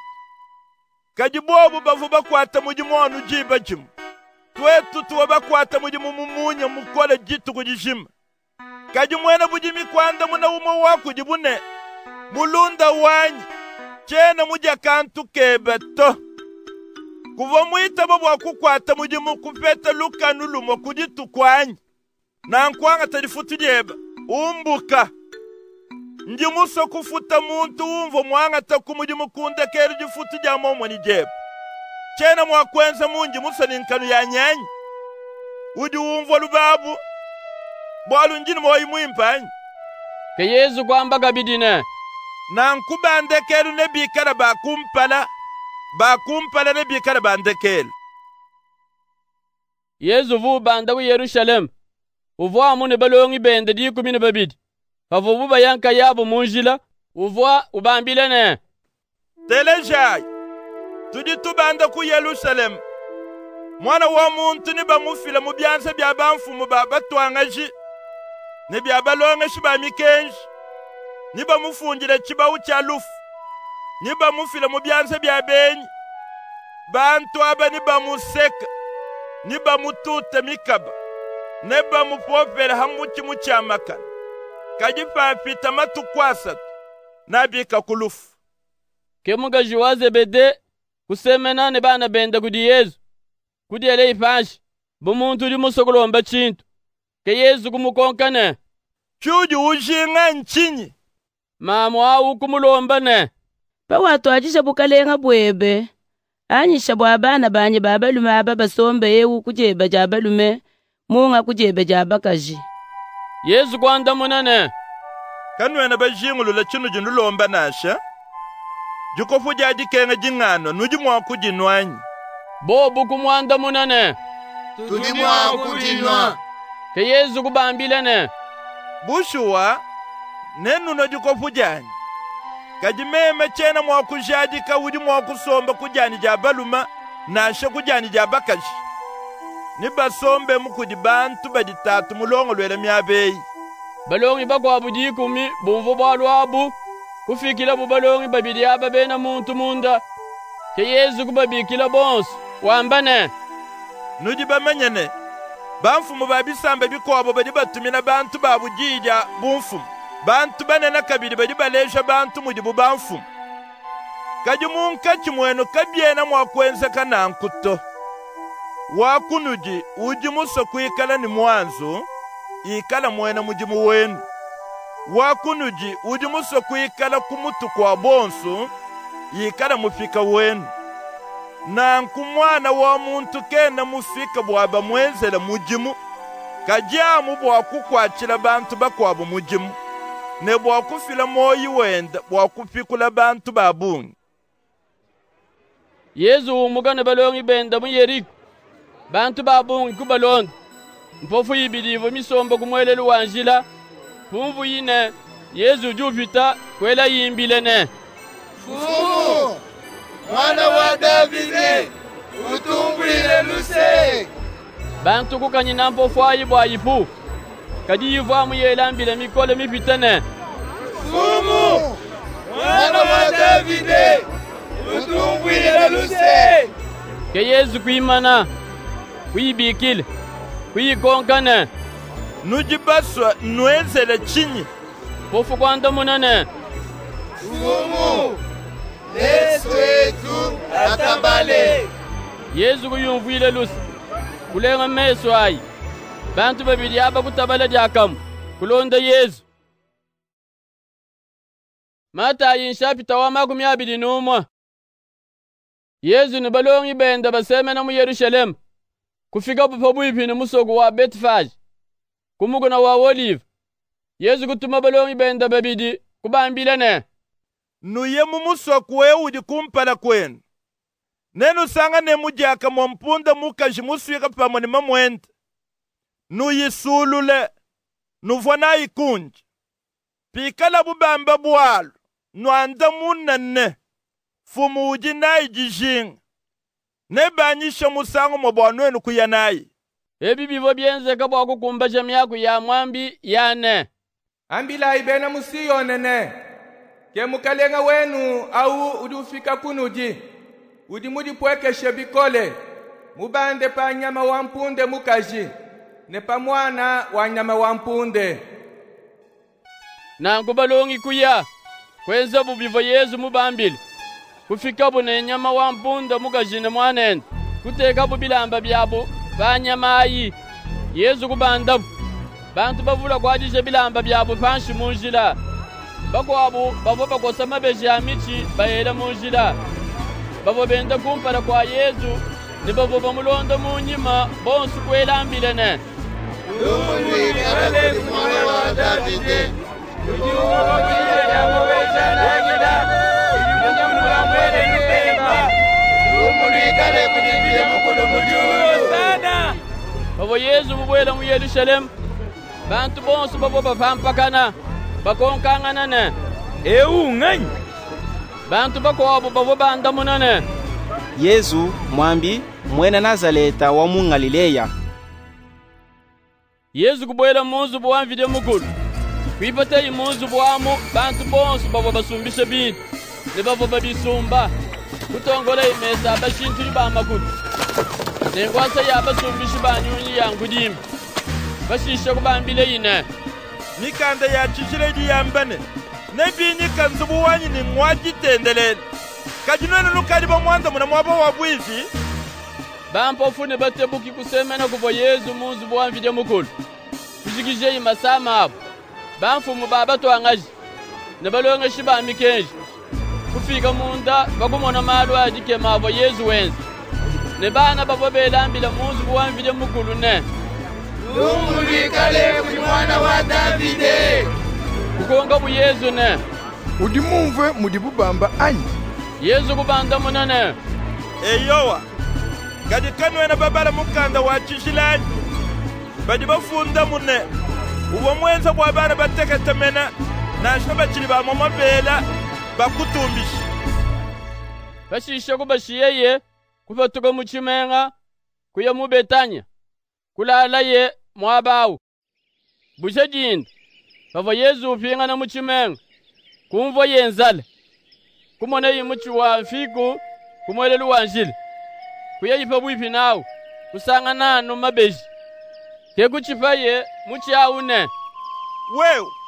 kajibobu bavu bakwata mujimu wanu jiba jimu twetu tuwa bakwata mujimu mumunya mukole jitu kujishima kajimwene bujimi kwanda muna umo waku jibune mulunda wanyi chene muja kantu kebeto kuva mwita babu wakukwata mujimu kupeta luka nulumo kujitu kwanyi na nkwanga tadifutu jeba umbuka njimuso kufuta muntu umvo mwanga takumujimu kunde keri jifutu jamo mwani jeba chene mwakwenza munji muso ninkanu ya nyanyi udi umvo lubabu bwalu njini mwoyi mwimpanyi ke Yesu kwambaga bidine na nkubandekelu ne bikara bakumpala bakumpala ne bikara bandekelu Yesu vu banda wi Yerusalem uvwa mune balongi bende di kumine babidi pavubu bayanka yabo munjila uvwa ubambilene telejai tudi tubanda ku Yerusalem mwana wa muntu ni bamufila mu byanse bya bamfumu baba twangaji ne bya balonga shiba mikenji ni bamufungire chibawu cha lufu ni bamufila mu byanse bya benyi bantu aba ni bamuseka ni bamutute mikaba ne bamupopera hamuki mu cyamaka kajipapita matukwasa nabika kulufu kemuga jiwaze bede kusemena ne bana benda kudi Yesu kudi ele ipashi bumuntu uri musokolomba chintu ke Yesu kumukonkane chuji ujinga nchinyi mamu au kumulomba ne bawatwajisha bukalenga bwebe anyisha bwa bana banye babalume aba basombe yewu kujeba jabalume munga kujeba jabakaji Yesu kwanda munane kanwena bajingulu la chinu jinulomba nasha jukofu jaji kenga jingano nuji mwa kujinwanyi bobu kumwanda munane tudi mwa kujinwa ke Yesu kubambilene bushuwa nenu no jukofu jani kajimeme chena mwa kujaji ka uji mwa kusomba kujani jabaluma nasha kujani jabakaji ni basombe mukudi bantu baditatu mulongo lwele myabeyi balongi bakwa budi kumi bumvo bwalwabu kufikila bu balongi babidi aba bena muntu munda ke Yesu kubabikila bonso wambane nuji bamenyene bamfumu babisamba bikobo badi batumina bantu babujija bumfumu bantu banena kabili badi balesha bantu mudibu banfumu kaji munka chimwenu kabyena mwakwenza kanankuto wakunuji uji muso kuikala ni mwanzo ikala mwena mujimu wenu wakunuji uji muso kuikala kumutu kwa bonso ikala mufika wenu nanku mwana wa muntu kena mufika bwaba mwenzela mujimu kajamu bwakukwachila bantu bakwabo mujimu ne bwakufila moyi wenda bwakupikula bantu babungi. Yesu umugane balongi benda mu Yeriko bantu babungi kubalonda mpofu yibidivo misombo kumwele luwanjila pumvu yine Yesu jupita kwela yimbile ne Fumu mwana wa Davide utumbwile luse bantu kukanyina mpofu ayi bwayipu kadi yiva mu yelambile mikole mipita ne Fumu mwana wa Davide utumbwile luse ke Yesu kuimana kuibikile kuikonkane nujibaswa nwenzele chinyi pofu kwanda munane Fumu Yesu wetu atambale Yesu kuyumvile lusi kulenga meso ayi bantu babili aba kutabala dyakamu kulonda Yesu Mata yinshapita wa makumi abili numwa Yesu ni balongi benda basemena mu Yerusalemu kufika bupabwipi ni musogo wa Betfage kumugona wa Olive Yesu kutuma balongi benda babidi kubambila ne nuye mu musoko weudi kumpala kwenu nenu sanga ne mujaka mompunda mukaji muswika pamoni mamwenda nuyisulule nuvona ikunji pikala bubamba bwalo nwanda munane fumu uji nayi jijinga ne banyisha musango mobwanwenu kuyanayi ebi bivo byenzeka bwakukumbaja myaku ya mwambi yane ambila ibena musiyonene ke mukalenga wenu au udufika kunuji udi mudipwekeshe bikole mubande pa nyama wa mpunde mukaji ne pa mwana wa nyama wa mpunde nangu balongi kuya kwenza bubivo Yesu mubambile kufika bune nyama wa mpunde mukaji ne mwanene kuteka bubilamba byabo pa nyama ayi Yesu kubandabu bantu bavula kwajisha bilamba byabo panshi munjila bakwabo bavo bakosa mabeji ya michi bayela munjila bavo benda kumpala kwa Yesu ni bavo bamulonda munyima bonsu kwelambile ne Lumuli kale mwana wa Davide ujuwa wabile ya mweja na gida ujuwa wabile nupemba Lumuli kale kujibile mukulu mujuru sana bavo Yesu mubwela mu Yerusalemu bantu bonsu bavo bapampakana bakonkangana ne eu nganyi bantu bakwabo bavo bandamuna ne Yesu mwambi mwena Nazareta wa mu Galileya Yesu kubwela munzu bwamvide mukulu kwipata imunzu bwamu bantu bonsu bavo basumbishe bintu ne bavo babisumba kutongola imesa abashintu bamakulu nengwasa yabasumbishi banyunyi yankudimba bashisha kubambile yine nikanda ya chichile di yambane nebini kanzubu wanyi ni mwaji tendelele kajinwene nukali ba mwanza muna mwaba wabwizi bampofu ne batebuki kusemena kuvo Yesu munzu bwamvide mukulu kujigije imasama abo bamfumu baba twangaji ne balongeshi bamikenji kufika munda bakumona malu ajike mavo Yesu wenzi ne bana babo belambila munzu bwamvide mukulu ne Lumuli kale kuli mwana wa Davide kukonga bu Yesu ne udi mumve mudi bubamba anyi Yesu kubanda munane eyowa kadi kanwena babala mukanda wa chishilani badi bafunda mune uwo mwenza bwa bana bateketemena nasho bachili ba mama bela bakutumbishi bashisha kubashiyeye kufatuka muchimenga kuya mu Betanya kulala ye mwabawu bushajinda bava Yesu upinga na muchimenga kumvo yenzale kumona yimuchi wa fiku kumwelelu wanjile kuya yipa bwipi nawo kusanga nano mabeji ke kuchipaye muchi aune wewe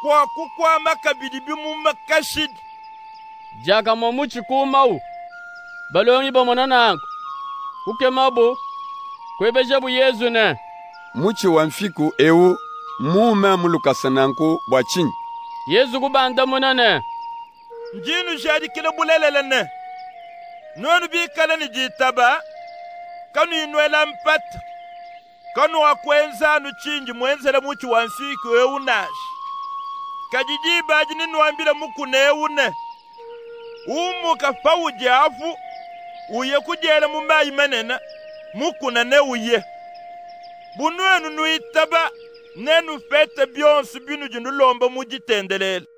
kwa kukwama kabidi bimuma kashidi jaka momuchi kumau balongi bomona nangu kukemabo kwebeje bu Yesu ne muchi wa mfiku ewu mume mulukasananku bwachinyi Yesu kubanda munane njinu jadi kile bulelele ne nonu bi kala ni jitaba kanu inwela mpata kanu wakwenza nu chinji mwenzele muchi wa mfiku ewu nashi kajijiba ajini nuambile muku ne ewu ne umu kafawu jafu uye kujele mumbayi menena muku na ne uye bunuenu nuitaba nenu fete byonsu binu jindu lomba mujitendelele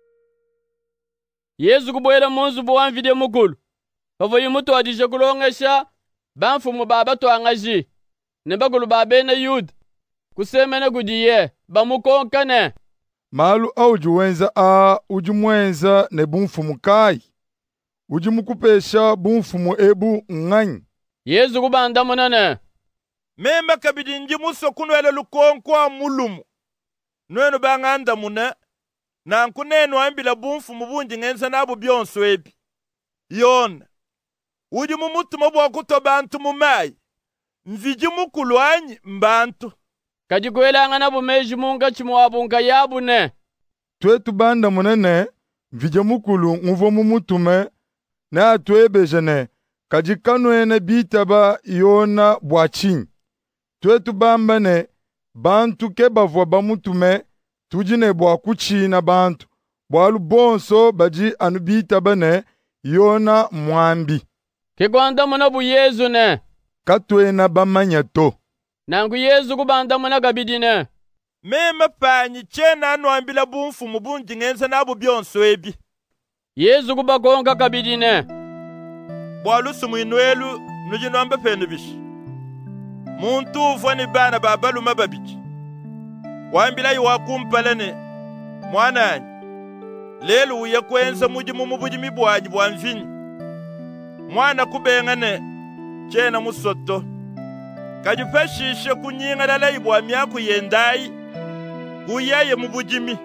Yesu kubwela munzu buwamvide mukulu pavoyi mutu adije kulongesha banfumu baba twangaji ne bagulu babene Yuda kusemene gudiye bamukonkane malu auji wenza a uji mwenza ne bumfumu kai uji mukupesha bumfumu ebu ng'anyi Yesu kubanda munane memba kabidi nji muso kunwele lukonkwa mulumu nwenu banganda mune na nkunenu ambila bumfumu bunji ngenza nabo byonso ebi yona uji mumutuma bwa kuto bantu mumayi mviji mukulu anyi mbantu kaji kwelanga nabo meji munga chimwabunga yabune twetu banda munene mvija mukulu nguvo mumutume na atwebejene kaji kanwene bitaba yona bwachinyi twetu bambane bantu ke bavwa bamutume tujine bwa kuchina bantu bwalu bonso baji anu bitaba ne yona mwambi kigwanda muna bu Yesu ne katwena bamanya to nangu Yesu kubanda muna kabidine mema panyi chena anu ambila bumfumu bunji ngenza nabo byonso ebi Yesu kubakonga kabidine bwalu sumwinwelu nujinombe penu bishi muntu ufani bana babaluma babiji wambila yiwakumpalane mwanani lelu uye kwenza muji mumubuji mibwanyi bwa mvinyi mwana kubengane chena musoto kajifashishe kunyinga lala ibwa myaku yendayi kuyaye mubujimi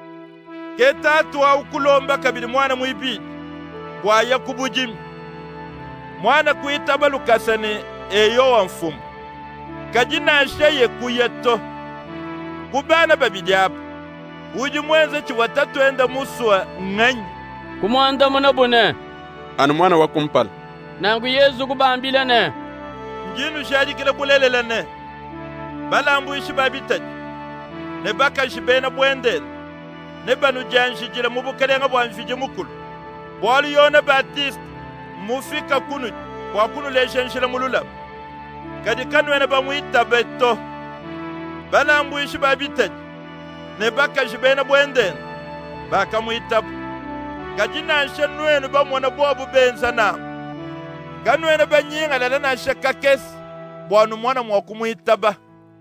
ketatu wa ukulomba kabili mwana muibidi kwaya kubujimi mwana kuitaba lukasane eyo wa mfumu kajinasha ye kuyeto kubana babidi apa uji mwenze chiwatatu enda muswa ng'anyi kumwanda muna bune anu mwana wa kumpala nangu Yesu kubambila ne njinu shadi kile bulelele ne balambu ishi babitaji ne baka shibena bwendele ne banu janshi jile mubukelenga bwa mfije mukulu bwali yona Batista mufika kunu kwa kunu leshenshile mulula kadi kanwene bamwita beto balambu ishi babitaji ne baka shibena bwendele baka mwita kajina shenwene bamwana bwabu benza na kanwene banyinga lala na shakakesi bwanu mwana mwakumwitaba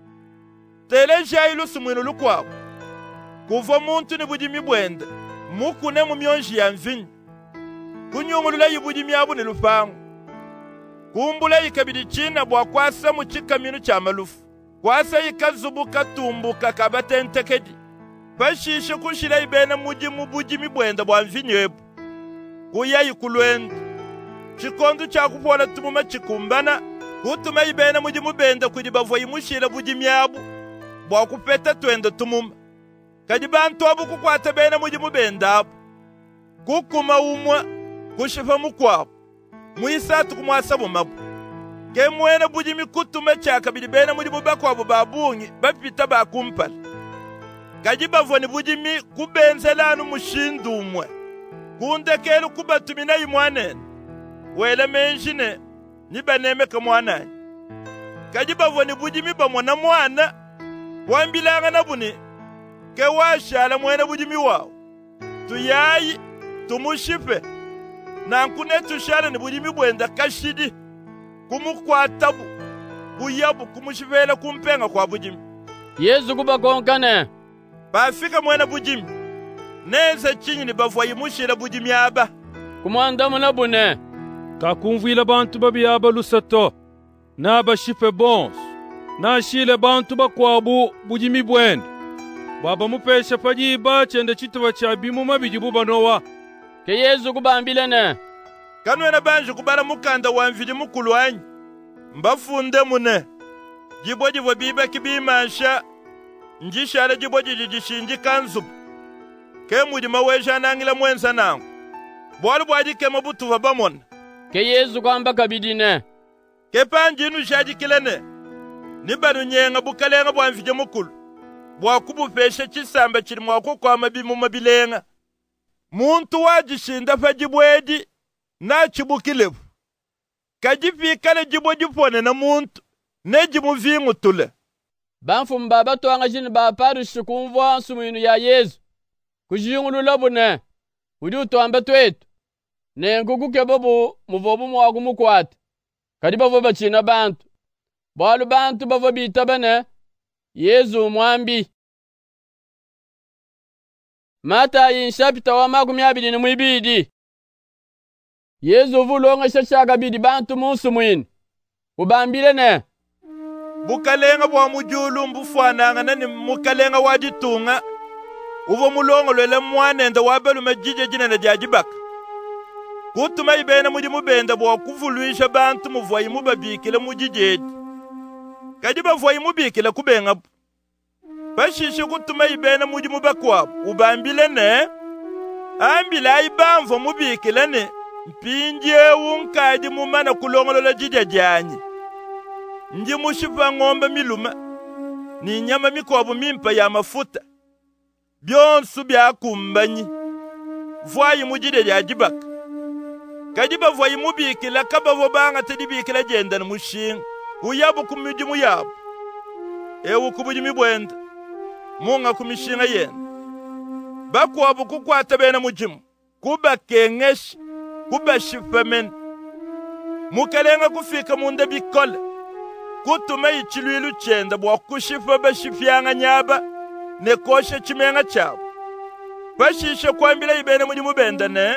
tele shailu sumwinu lukwawo kuva muntu ni bujimi bwende mukune mu myonji ya mvinyi kunyumulula yibujimi abu ni lufangu kumbula yikabidi china bwa kwasa mu chikaminu cha malufu kwasa yikazubuka tumbuka kabatentekedi pashishe kushila ibena mujimu bujimi bwende bwa mvinyi ebu kuya yikulwende chikondu cha kupola tumuma chikumbana kutuma ibena mujimu bende kudibavwa yimushila bujimi abu bwa kupeta twende tumuma kadi bantu abu kukwata bena mujimu bende abu kukuma umwa kushifa mukwabu muisatu kumwasa bumabu ke mwene bujimi kutume chaka bidi bena mujimu bakwabu babungi bapita bakumpala kadi bavoni bujimi kubenzelanu mushindu umwe kundekelu kubatumina yimwanene wele menjine nibanemeka mwanani kadi bavoni bujimi bamwana mwana wambilanga nabuni ke washala mwene bujimi wao tuyayi tumushipe nankune tushale ni bujimi bwenda kashidi kumukwatabu kuyabu kumushivela kumpenga kwa bujimi Yesu kubakonkane bafika mwene bujimi neze chinyi ni bavwa yimushila bujimi aba kumwanda muna bune kakumvwila bantu babiyaba lusato na bashipe bons na shile bantu bakwabu bujimi bwende baba mupesha pajiba chende chituba cha bimuma bijibuba nowa. Ke Yesu kubambile ne. Kanwena banji kubala mukanda wa mvili mukulu wanyi. Mbafunde mune. Jibo jibo biba kibimansha. Njishale jibo jijishinji kanzubu. Ke mudima weja nangila mwenza nangu. Bwalu bwaji ke mabutu wa bamon. Ke Yesu kwamba kabidine. Ke panjinu shaji kilene. Nibanu nyenga bukalenga bwa mvije mukulu. Bwa kubupesha chisamba chiri mwako kwa mabimu mabilenga. Muntu wajishinda pa jibwedi na chibukilevu. Kajipikale jibo jipone na muntu ne jimuvingu tule. Banfu mbaba tuanga jini baparishi kumvwa suminu ya Yesu. Kujingulu labu ne. Udi utuamba twetu. Ne nkuku kebobu muvobu mwaku mukwati. Kadi bavo bachina bantu. Balu bantu bavo bitabane. Yesu mwambi. Mata yinsapita wa makumi abiri ni mwibidi. Yesu vulonga shashaka bidi bantu musu mwini. Ubambile ne. Bukalenga bwa mujulu mbufuananga nani mukalenga wajitunga. Uvo mulongo lwele mwanenda wabelu majije jina na jajibaka. Kutuma ibena muji mubenda bwa kuvuluisha bantu muvwayi mubabikile mujijeji. Kajiba vwayi mubikile kubenga. Bashishe kutuma ibena muji mubakwabu. Ubambile ne. Ambila ibamvo mubikile ne. Mpinje unkaji mumana kulongolola jija janyi. Nji mushipa ngombe miluma. Ni nyama mikwabu mimpa ya mafuta. Byonsu byakumbanyi. Vwayi mujide jajibaka. Kajiba vwayi mubikila kaba vobanga tedibikila jenda na mushinga. Uyabu kumiji muyabu. Ewu kubuji mibwenda. Munga kumishinga yenda. Bakwabu kukwata bena mujimu. Kuba kengeshi. Kuba shifamen. Mukalenga kufika munda bikola. Kutuma ichiluilu chenda bwa kushifa bashifyanga nyaba. Nekoshe chimenga chabo. Bashishe kwambila ibene mujimu benda ne.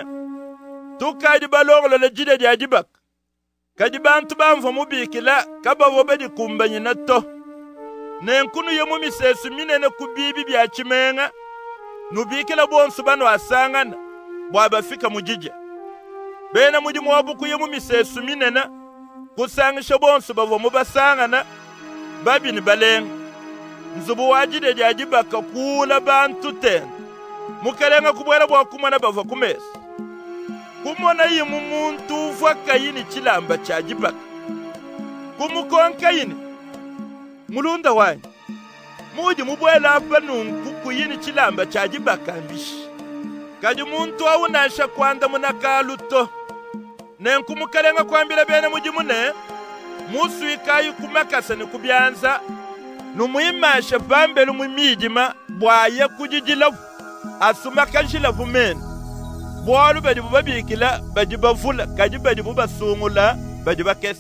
Tukadi balongolo le jide di ajibak. Kadi bantu banfa mubikila kaba wobedi kumbanyi na to. Nenkunu yemu misesu minene kubibi bya chimenga. Nubikila bonsu bano asangana. Bwaba fika mujija. Bena mujimu wabuku yemu misesu minene. Kusangisha bonsu bavo mubasangana. Babi ni balenga. Nzubu wajide di ajibaka kula bantu tena. Mukalenga kubwela bwa kumana bavo kumesa. Kumona yimu muntu uvwaka yini chilamba cha jibaka. Kumukonka yini. Mulunda wanyi. Muji mubwela hapa nunkuku yini chilamba cha jibaka ambishi. Kaji muntu wawunasha kwanda munakaluto. Nenkumukalenga kwambila bene muji mune. Musu ikayu kumakasa ni kubyanza. Numuimasha bambelu mwimijima. Bwaya kujijilavu. Asumakanjilavu meni. Bwalu badi bubabikila badi bavula kaji badi bubasungula badi bakesi.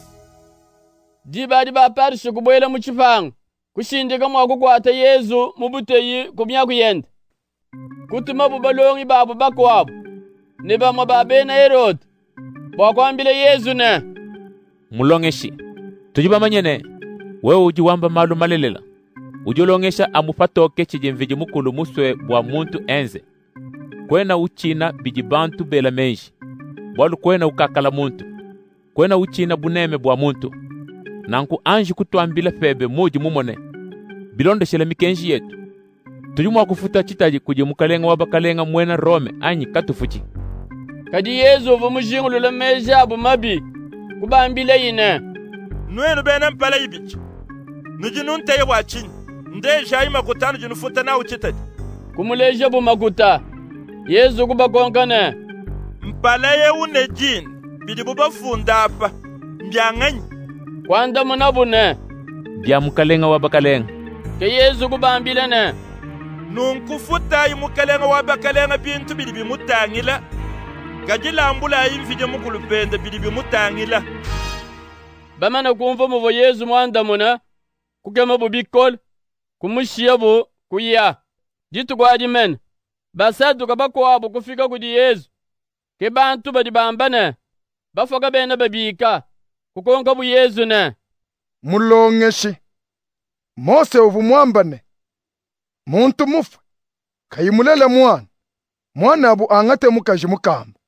Di badi baparishe kubwela muchifangu. Kushindika mwaku kwata Yesu mubuteyi kumya kuyenda. Kutuma bubalongi babu bakwabu. Niba mababena Herod. Bwakwambile Yesu ne. Mulongeshi. Tujiba manyene. Wewe uji wamba malu malelela. Ujolongesha amufatoke chijemviji mukulu muswe bwa muntu enze. Kwena uchina bijibantu bela menji. Bwalu kwena ukakala muntu. Kwena uchina buneme bwa muntu. Nanku anji kutuambila febe muji mumone. Bilonde shele mikenji yetu. Tujumwa kufuta chitaji kuji mukalenga wabakalenga mwena Rome anyi katufuchi. Kadi Yesu vumushingu lula meja abu mabi. Kubambile yine. Nwenu bena mpala ibichi. Nujinunte ye wachini. Ndeja ima kutanu jinufuta na uchitaji. Kumuleja bu makuta. Yesu kubakonkane. Mpala ye une jini. Bidi buba funda apa. Mbyanganyi. Kwanda munabune. Bia mukalenga wabakalenga. Ke Yesu kubambile ne. Nunkufuta yu mukalenga wabakalenga bintu bidi bimutangila. Kajila ambula imfije mukulupenda bidi bimutangila. Bamana kumva muvo Yesu mwanda muna. Kukema bubikol. Kumushia bu kuya. Jitu kwa ajimen. Basadu kabako abo kufika kudi Yesu. Ke bantu badi bambane. Bafoka bena babika. Kukonka bu Yesu ne. Mulongeshi. Mose uvu mwambane. muntu mufa kayimulele mwana mwana abu angate mukaji mukamba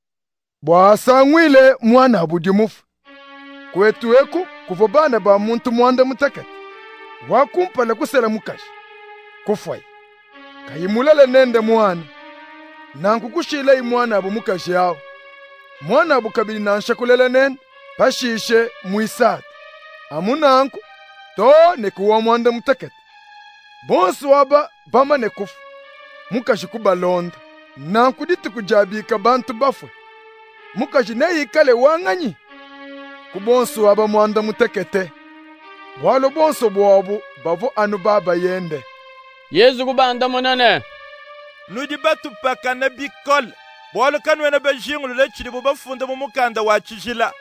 bwasangwile mwana abu di mufa kwetu eku kuva bana ba muntu mwanda mutakati wakumpala kusela mukaji kufai kayimulele nende mwana nanku kushile mwana abu mukaji yao mwana abu kabili nanshakulele nende pashishe muisati amunanku to nekuwa mwanda mutakati bonsu waba bama nekufu mukaji kubalonda nanku diti kujabika bantu bafwe mukaji neyikale wanganyi kubonsu waba mwanda mutekete bwalo bonso bwabu bavo anu baba yende Yesu kubanda monane nudi batu pakana bikol bwalo kanwena bajingulu lechili bubafunda mu mukanda wa chijila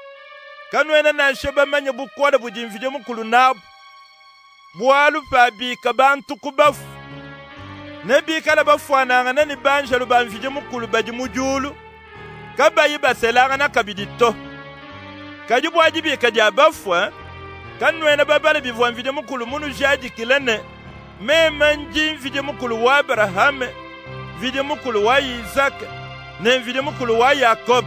kanwena nanshe bamanye bukwala budimvide mukulu nabo bwalo pabika bantu kubafu nebika la bafwananga nani banjalo banvide mukulu badi mujulu kabayi baselanga na kabidito kadi bwaji bika dia bafwa kanwena babale bivwamvide mukulu munu jadi kilene mema nji mvide mukulu wa Abraham vide mukulu wa Isaac ne mvide mukulu wa Yakob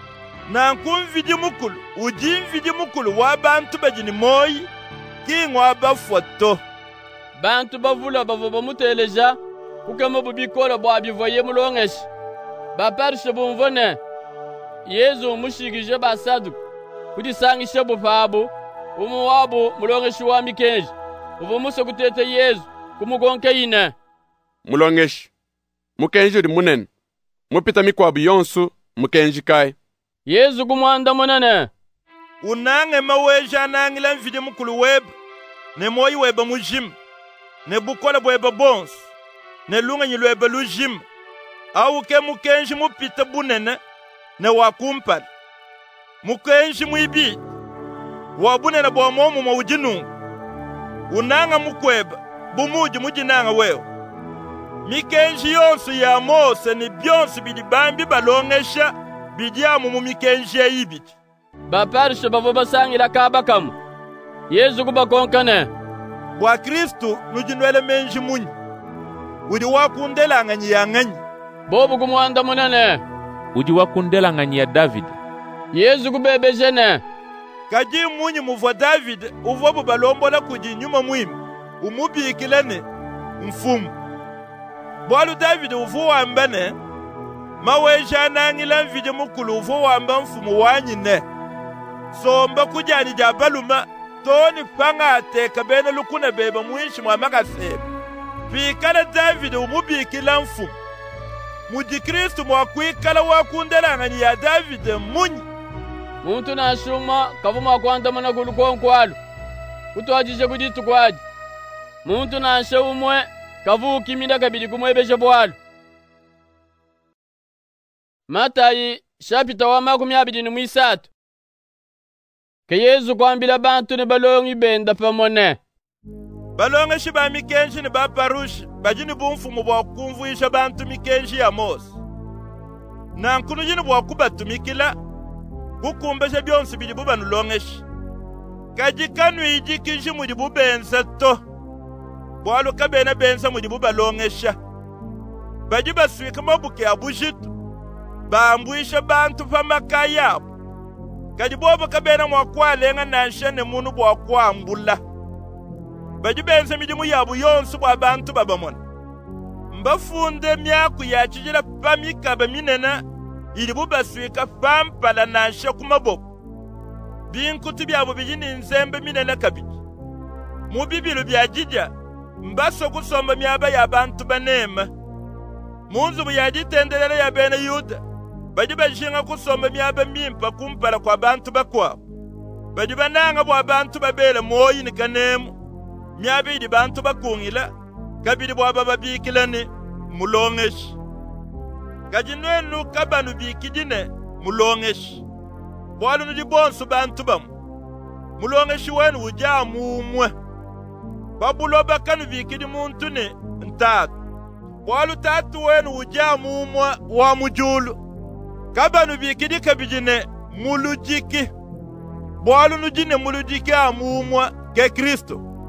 na nkumvide mukulu uji mvide mukulu wa bantu bajini moyi kingwa bafwato bantu bavula bavo muteleja ukama bubikola bwa bivoye mulongeshi baparishe bumvone Yesu mushigije basadu kudi sangishe bufabo umuwabo mulongeshi wa mikenji uvo muso kutete Yesu kumugonke ine mulongeshi mukenji uri munene mupita mikwabu yonsu mukenji kai Yesu kumwanda munene unange maweja nangila mvide mukulu weba ne moyi weba mujim ne bukola bweba bons ne lunga nyilweba lujim au ke mukenji mupita bunene ne wakumpal mukenji mwibi wabunene bwa momu mawujinu unanga mukweba bumuji mujinanga weo mikenji yonsu ya Mose ni byonsu bidi bambi balongesha bidiamu mu mikenji ya ibiti baparishe bavo basangira kabakamu Yesu kubakonkane bwa Kristu nujinwele menji munyi udi wakundela nganyi ya nganyi bobu kumwanda munene udi wakundela nganyi ya David Yesu kubebejene kaji munyi muvwa David uvobu balombola kuji nyuma mwimi umubikilene mfumu bwalu David uvu wambane maweja nangila mvide mukulu uvu wamba mfumu wanyine somba kujani jabaluma toni panga ateka bene lukuna beba mwishi mwamaka sebe pikala David umubikila mfumu mudi Kristu mwakwikala wakundela ngani ya David munyi muntu nashuma kavuma kwanda mwana kulukonkwalo kutwajije kuditu kwaji muntu nashe umwe kavuki minda kabili kumwebeshe bwalo Matayi shapita wa makumi abiri ni mwisatu ke Yesu kwambila bantu ne balongi benda pamone balonga shiba mikenji ni baparushi bajini bumfumu bwa kumvuisha bantu mikenji ya Mose na nkunu jini bwa kubatumikila kukumbesha byonsi bidi bubanu longeshi kajikanu ijikiji mudi bubenza to bwalo kabena benza mudi bubalongesha baji baswika mabuke abujitu bambuisha bantu pamakaya kaji bobo kabena mwakwalenga nanshane munu bwa kwambula baji benza midimu yabu yonsu bwa bantu babamona mbafunde myaku yachijira pamikaba minena ili bubaswika pampala nansha kumabobo binkuti byabo bijini nzembe minena kabiji mu bibilu byajija mbaso kusomba myaba ya bantu banema munzu buyajitendelera ya bene Yuda baji bajinga kusomba myaba mimpa kumpala kwa bantu bakwa baji bananga bwa bantu babele moyi ni kanemu myaba ili bantu bakungila kabili bwa bababikilani mulongeshi kajinwenu kabanu bikidine mulongeshi bwalu nudi bonsu bantu bamu mulongeshi wenu uja mumwe babuloba kanu bikidi muntu ne ntatu bwalu tatu wenu uja mumwe wa mujulu kabanu bikidi kabijine mulujiki bwalu nujine mulujiki a mumwe ke Kristo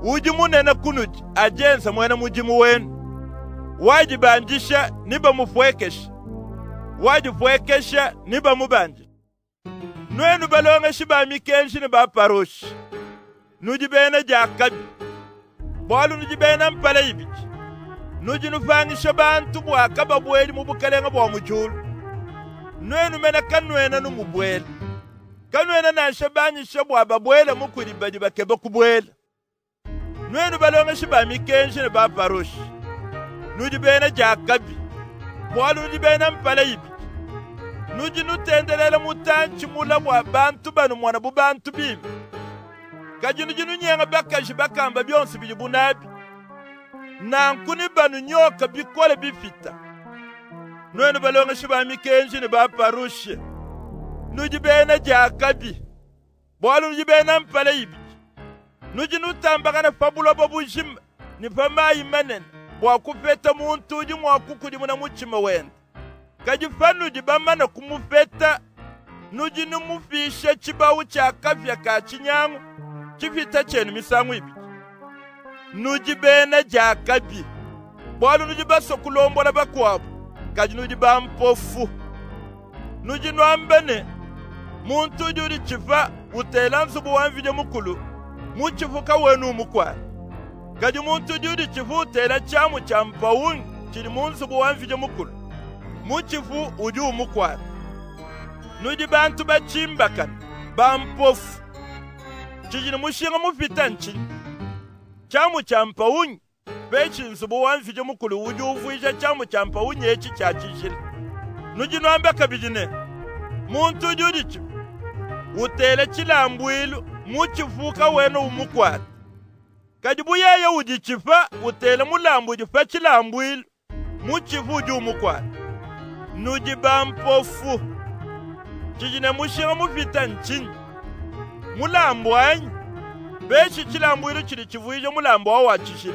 ujimu nena kunuji ajensa mwena mujimu wenu. Wajibanjisha niba mufwekesha. Wajifwekesha niba mubanje. Nwenu balonga shiba mikenshi ni ba paroshi. Nujibena jakabi. Bwalu nujibena mpala ibiki. Nujinufangisha bantu bwa kaba bweli mubukalenga bwa mujulu. Nwenu mena kanwena numubweli. Kanwena na shabanyisha bwa babwela mukuri badi bakeba kubwela. Nwenu balonga shiba mikenshi ni ba paroshi. Nujibena jakabi. Bwalu nujibena mpala ibiki. Nujinu tendelela mutanchi mula bwa bantu banu mwana bubantu bimi. Kajinu jinu nyenga bakaji bakamba byonsi bilibunabi. Nankuni banu nyoka bikole bifita. Nwenu balonga shiba mikenji ni ba parushe. Nujibena jakabi. Bwalu nujibena mpala ibiki. Nujinu tambagana fabulo babujima. Ni pamayi manene. Bwa kufeta muntu uji mwa kukudi muna muchima wenda. Kajifanu jibamana kumufeta. Nujinu mufisha chibawu cha kafya ka chinyangu. Chifita chenu misangu ibiki. Nujibena jakabi. Bwalu nujiba sokulombo na bakwabu. Kaji nujiba mpofu. Nujinu ambene. Muntu juri chifa utela nsubu wanvije mukulu. Muchifuka wenu mukwa. Kaji muntu juri chifu utela chamu cha mpawungi. Chiri munsubu wanvije mukulu. Muchifu uju mukwa. Nujiba antu bachimbakan. Bampofu. Chijini mushinga mufita nchi. Chamu cha mpawunyi. Pechi nsubu wanvije mukulu uju uvuisha chamu cha mpawunyi echi cha chishili. Nujinu amba kabijine. Muntu judichi. Utele chilambuilu. Muchifuka weno umukwati. Kajibu yeye ujichifa. Utele mulambu jifa chilambuilu. Muchifu uju umukwati. Nujiba mpofu. Chijine mushinga mufita nchi. Mulambu wanyi. Beshi chilambuilu chili chivuijo mulambu wa wachishili.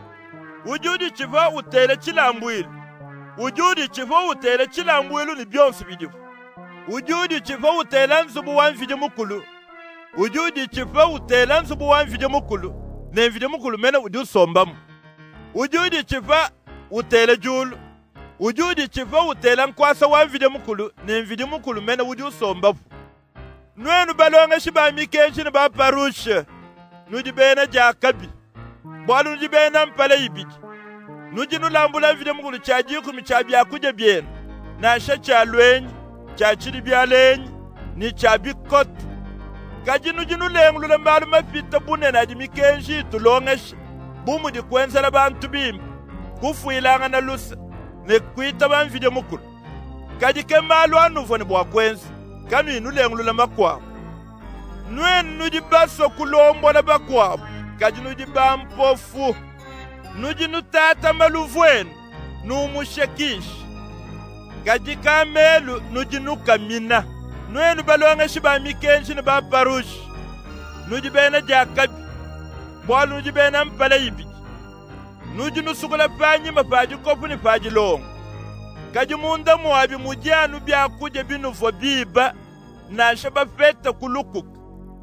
Ujudi chifa utele chilambuilu. Ujudi chifa utele chilambuilu ni byonsi bidifu. Ujudi chifa utele nsubu wanvije mukulu. Ujudi chifa utele nsubu wanvije mukulu. Nenvije mukulu mena uju sombamu. Ujudi chifa utele julu. Ujudi chifa utele nkwasa wanvije mukulu. Nenvije mukulu mena uju sombafu. Nwenu balonga shiba mikenshi ni ba parushe. Nujibena jakabi. Bwalu nujibena mpala ibiki. Nujinu lambula vide mkulu chajiku michabi akuje bien. Nasha cha lwenyi, cha chiri bialenyi, ni chabi kotu. Kaji nujinu lengu lule mbalu mafita bune na jimikenshi tulongeshi. Bumu di kwenza la bantu bimba. Kufu ilanga na lusa. Ne kuita ban vide mkulu. Kaji kemalu anuvo ni bwa kwenza. Kanu inu lengu lule makwa. Nwenu nujibaso kulombo na bakwabu. Kaji nujiba mpofu. Nujinu tata maluvwenu. Numushekishi. Kaji kamelu nujinu kamina. Nwenu balonga shiba mikenshi ni ba parushi. Nujibena jakabi. Bwalu nujibena mpala ibiki. Nujinu sukula fanyi mafaji kofu ni faji longo. Kaji munda mwabi mujanu bia kuje binufo biba. Na shaba feta kulukuka.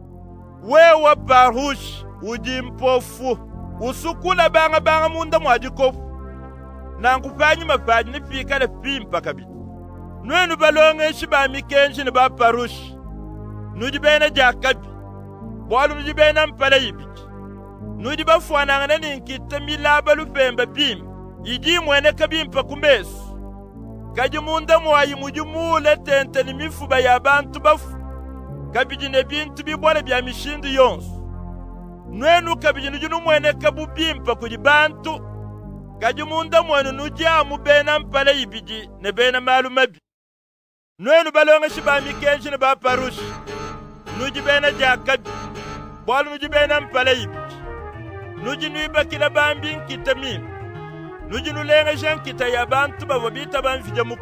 Wewa parushi uji mpofu. Usukula banga banga munda mwaji kofu. Na nkufanyi mafaji ni fika le fimpa kabiti. Nwenu balonga shiba mikenshi ni ba parushi. Nujibena jakabi. Bwalu nujibena mpala ibiki. Nujiba fuanangana ni nkita milaba lupemba bim. Iji mwene kabimpa kumbesu. Kaji munda mwayi mujumule tente ni mifuba ya bantu bafu. Kabijine bintu bibwale bya mishindu yonsu. Nwenu kabijine junu mwene kabubimpa kuli bantu. Kaji munda mwenu nujamu bena mpala ibiji ne bena malu mabi. Nwenu balonga shiba mikenshi ne ba parushi. Nuji bena jakabi. Bwalu nuji bena mpala ibiji. Nuji nuiba kila bambi nkita mimi. Nuji nulenga shankita ya bantu bavobita banvija muku.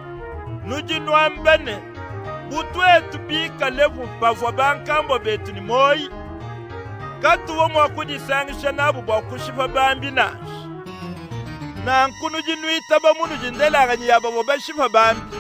Nuji nuambane. Butwetu bika levu pavwa bankambo betu ni moi. Katu wa mwakudisangisha nabu bwakushifa bambi nashi. Na nkunu jinu itaba munu jindela ganyi yaba wabashifa bambi.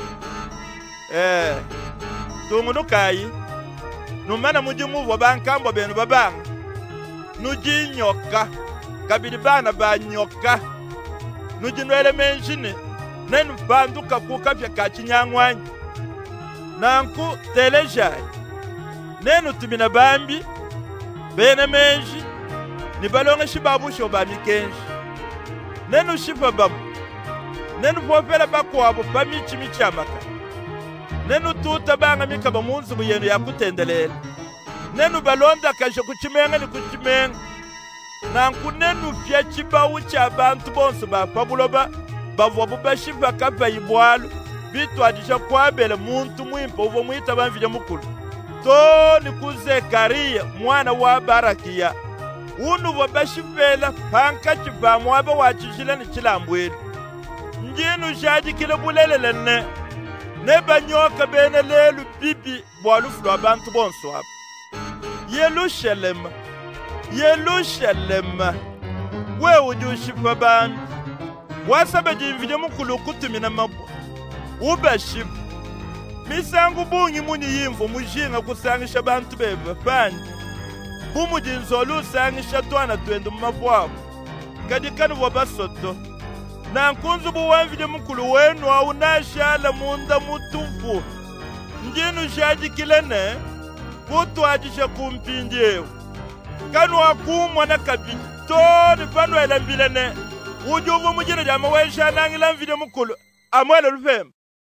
Eh. Tungunu kai. Numana mujimu wabankambo benu babanga. nuji nyoka kabidi bana ba nyoka nuji nwele menjine nenu bandu kakuka vya kachinyangwanyi nanku telejai nenu tumina bambi bene menji ni balonge shibabu shoba mikenji nenu shifa babu nenu popela bakwabo pamichi michamaka nenu tuta banga mikaba munzu buyenu ya kutendelela nenu balonda kaje kuchimenga ni kuchimenga nanku nenu fya chibawu cha bantu bonso ba pabuloba bavobu bashiva kapa ibwalu bitu adisha kwabele muntu mwimpa uvo mwita bamvile mukulu to ni kuze Kariya mwana wa Barakiya unu vo bashivela panka chiva mwaba wachishile ni chilambweli njinu jadi kile bulelele ne ne banyoka bene lelu bibi bwalufu lwa bantu bonso hapa Yerusalema Yerusalema we ujushifa bantu wasabe jimvile mukulu kutumina mabwa ubashifu misangu bungi muni yimvu mujinga kusangisha bantu bebe pani bumu jinzolu sangisha twana twende mumabwabu kadikani wabasoto na nkunzu buwamvile mukulu wenu au nashala munda mutufu njinu jajikilene kutwajisha kumpindiewu kanu akumwa na kabili toni panu elambilene ujuvu mujina jama wesha nangila mvile mukulu amwele lufema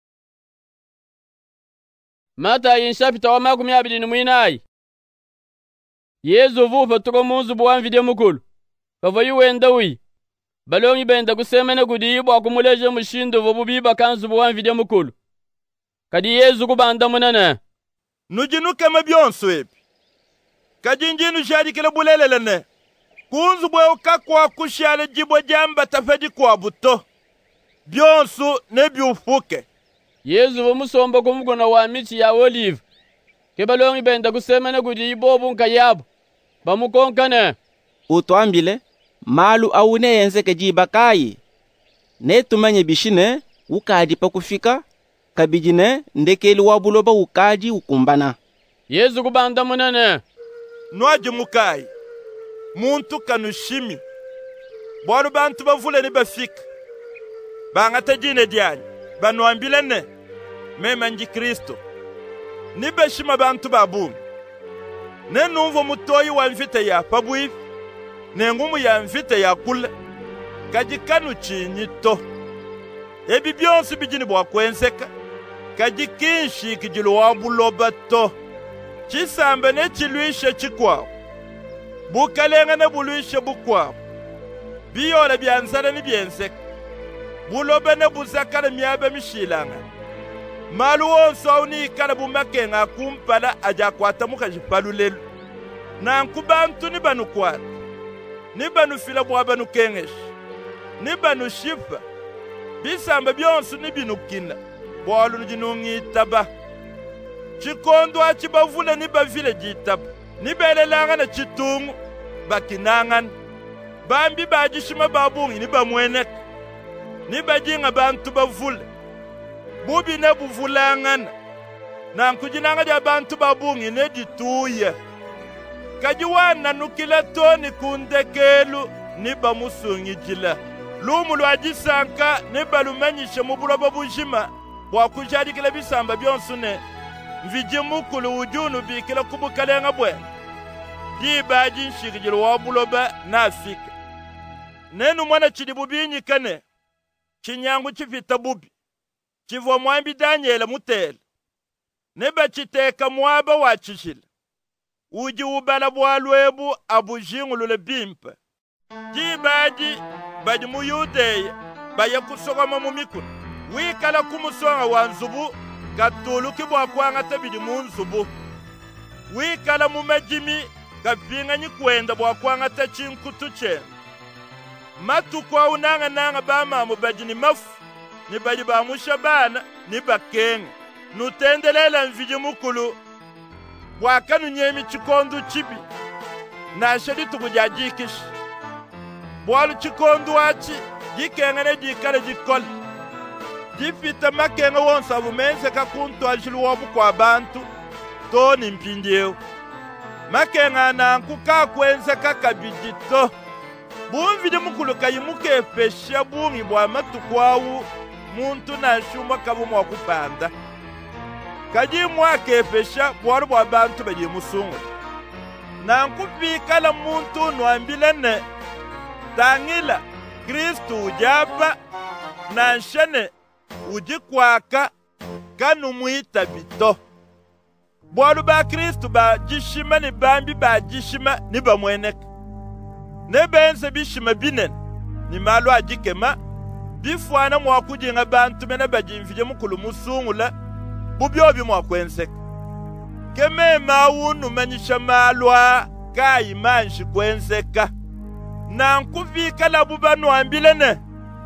Mata yinsapita wa makumi abiri n'umwinayi Yezu vufa tuko munzu buwamvile mukulu kava yuwenda wi balongi benda kusemene kudiibu akumuleje mushindu vububiba kanzu buwamvile mukulu kadi Yezu kubanda munene nujinuke mabyonso epi kajinjinu jadi kile bulelelene kunzu bwe ukakwa kushale jibwe jamba tafedi kwa buto byonso ne byufuke Yezu vumusomba kumugona wa michi ya olive kebalongi benda kusemene kudi ibobu nkayabo bamukonkane utwambile malu aune yenze kejiba kayi ne tumanye bishine ukaji pakufika kabijine ndekeli wabuloba ukaji ukumbana Yezu kubanda munene nwaji mukayi muntu kanushimi bwalu bantu bavule ni bafika bangata jine diani banwambile ne mema nji Kristo ni beshima bantu babungi ne numvo mutoyi wa mvite ya pabuivi ne ngumu ya mvite ya kula kajikanu chinyito ebi byonsi bijini bwa kwenseka kajikinshi kijilu wabuloba to chisambe ne chilwishe chikwawo bukalenga ne bulwishe bukwawo biyola byanzala ni byenseka buloba ne buzakala myabe mishilanga malu wonso awunikala bumakenga akumpala aja kwata mukajipalulelu nanku bantu ni banukwata ni banufila bwa banukengeshi ni banushifa bisamba byonso ni binukina bwalu njinungitaba chikondo achibavule ni bavile jitaba ni belelanga na chitungu bakinangana bambi bajishima babungi ni bamweneka ni bajinga bantu bavule bubi ne buvulangana na nkujinanga ja bantu babungi ne dituye kajiwana nukila toni kundekelu ni bamusungijila lumu lwajisanka ni balumanyishe mubuloba bujima bwakujadikila bisamba byonso ne mvijimukulu ujunu bikila kubukalenga bwe dibaji nshikijila wabuloba nafika nenu mwana chidi bubinyikane chinyangu chifita bubi chivwa mwambi Daniela mutela neba chiteka mwaba wachishila uji ubala bwalwebu abujingulule bimpa jibaji baji muyudeya baya kusogama mumikuna wikala kumusonga wa nzubu katulu kibwa kwanga tabidi munzubu wikala mumajimi kapinga nyikwenda bwa kwanga tachinkutu chena matu kwa unanga nanga bama mubajini mafu ni baji bamusha bana ni bakenga nutendelela mviji mukulu wakanu nyemi chikondu chibi na shadi tukujajikishi bwalu chikondu wachi jikenga ne jikale jikole jifita makenga wonsa bumense kakuntu ajilu wabu kwa bantu to ni mpindieu makenga nanku kakwenza kakabidito bumvile mukulu kayimuke pesha bungi bwa matukwawu muntu na shuma kabu mwa kupanda kaji mwa kepesha bwaru bwa bantu baji musungu nanku pikala muntu nwambilene tangila Kristu ujaba na nshene ujikwaka kanu muita bito bwaru ba Kristu ba jishima ni bambi ba jishima ni ba mweneka ne bense bishima binen ni malu ajikema bifwana mwakujinga bantu mena bajimvije mukulu musungula bubyobi mwakwenseka keme mawunu manyisha malwa kayi manshi kwenseka na nkuvika la bubanu ambilene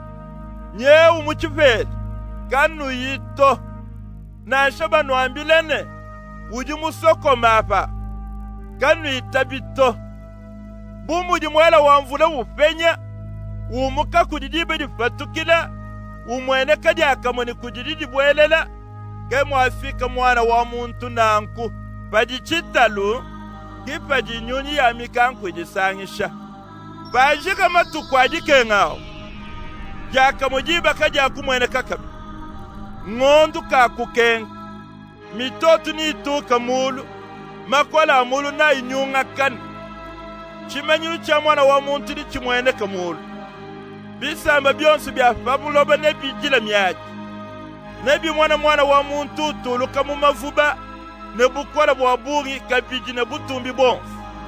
nye umuchifeli kanu yito na shabanu ambilene uji musoko mapa kanu yitabito bumuji mwela wamvula ufenya umuka kudidibe difatukila umwene kadi akamoni kudididi bwelela ke mwafika mwana wa muntu nanku padi chitalu kipadi nyuni ya mikanku jisangisha pajika matuku adike ngao jaka mujiba kadi akumwene kakabi ngondu kakukenga mitotu ni ituka mulu makola mulu na inyunga kan chimenyu cha mwana wa muntu ni chimwene kamulu bisamba byonse bya babuloba ne bijila myaki ne bi mwana mwana wa muntu tuluka mu mavuba ne bukola bwa bungi kabiji ne butumbi bonf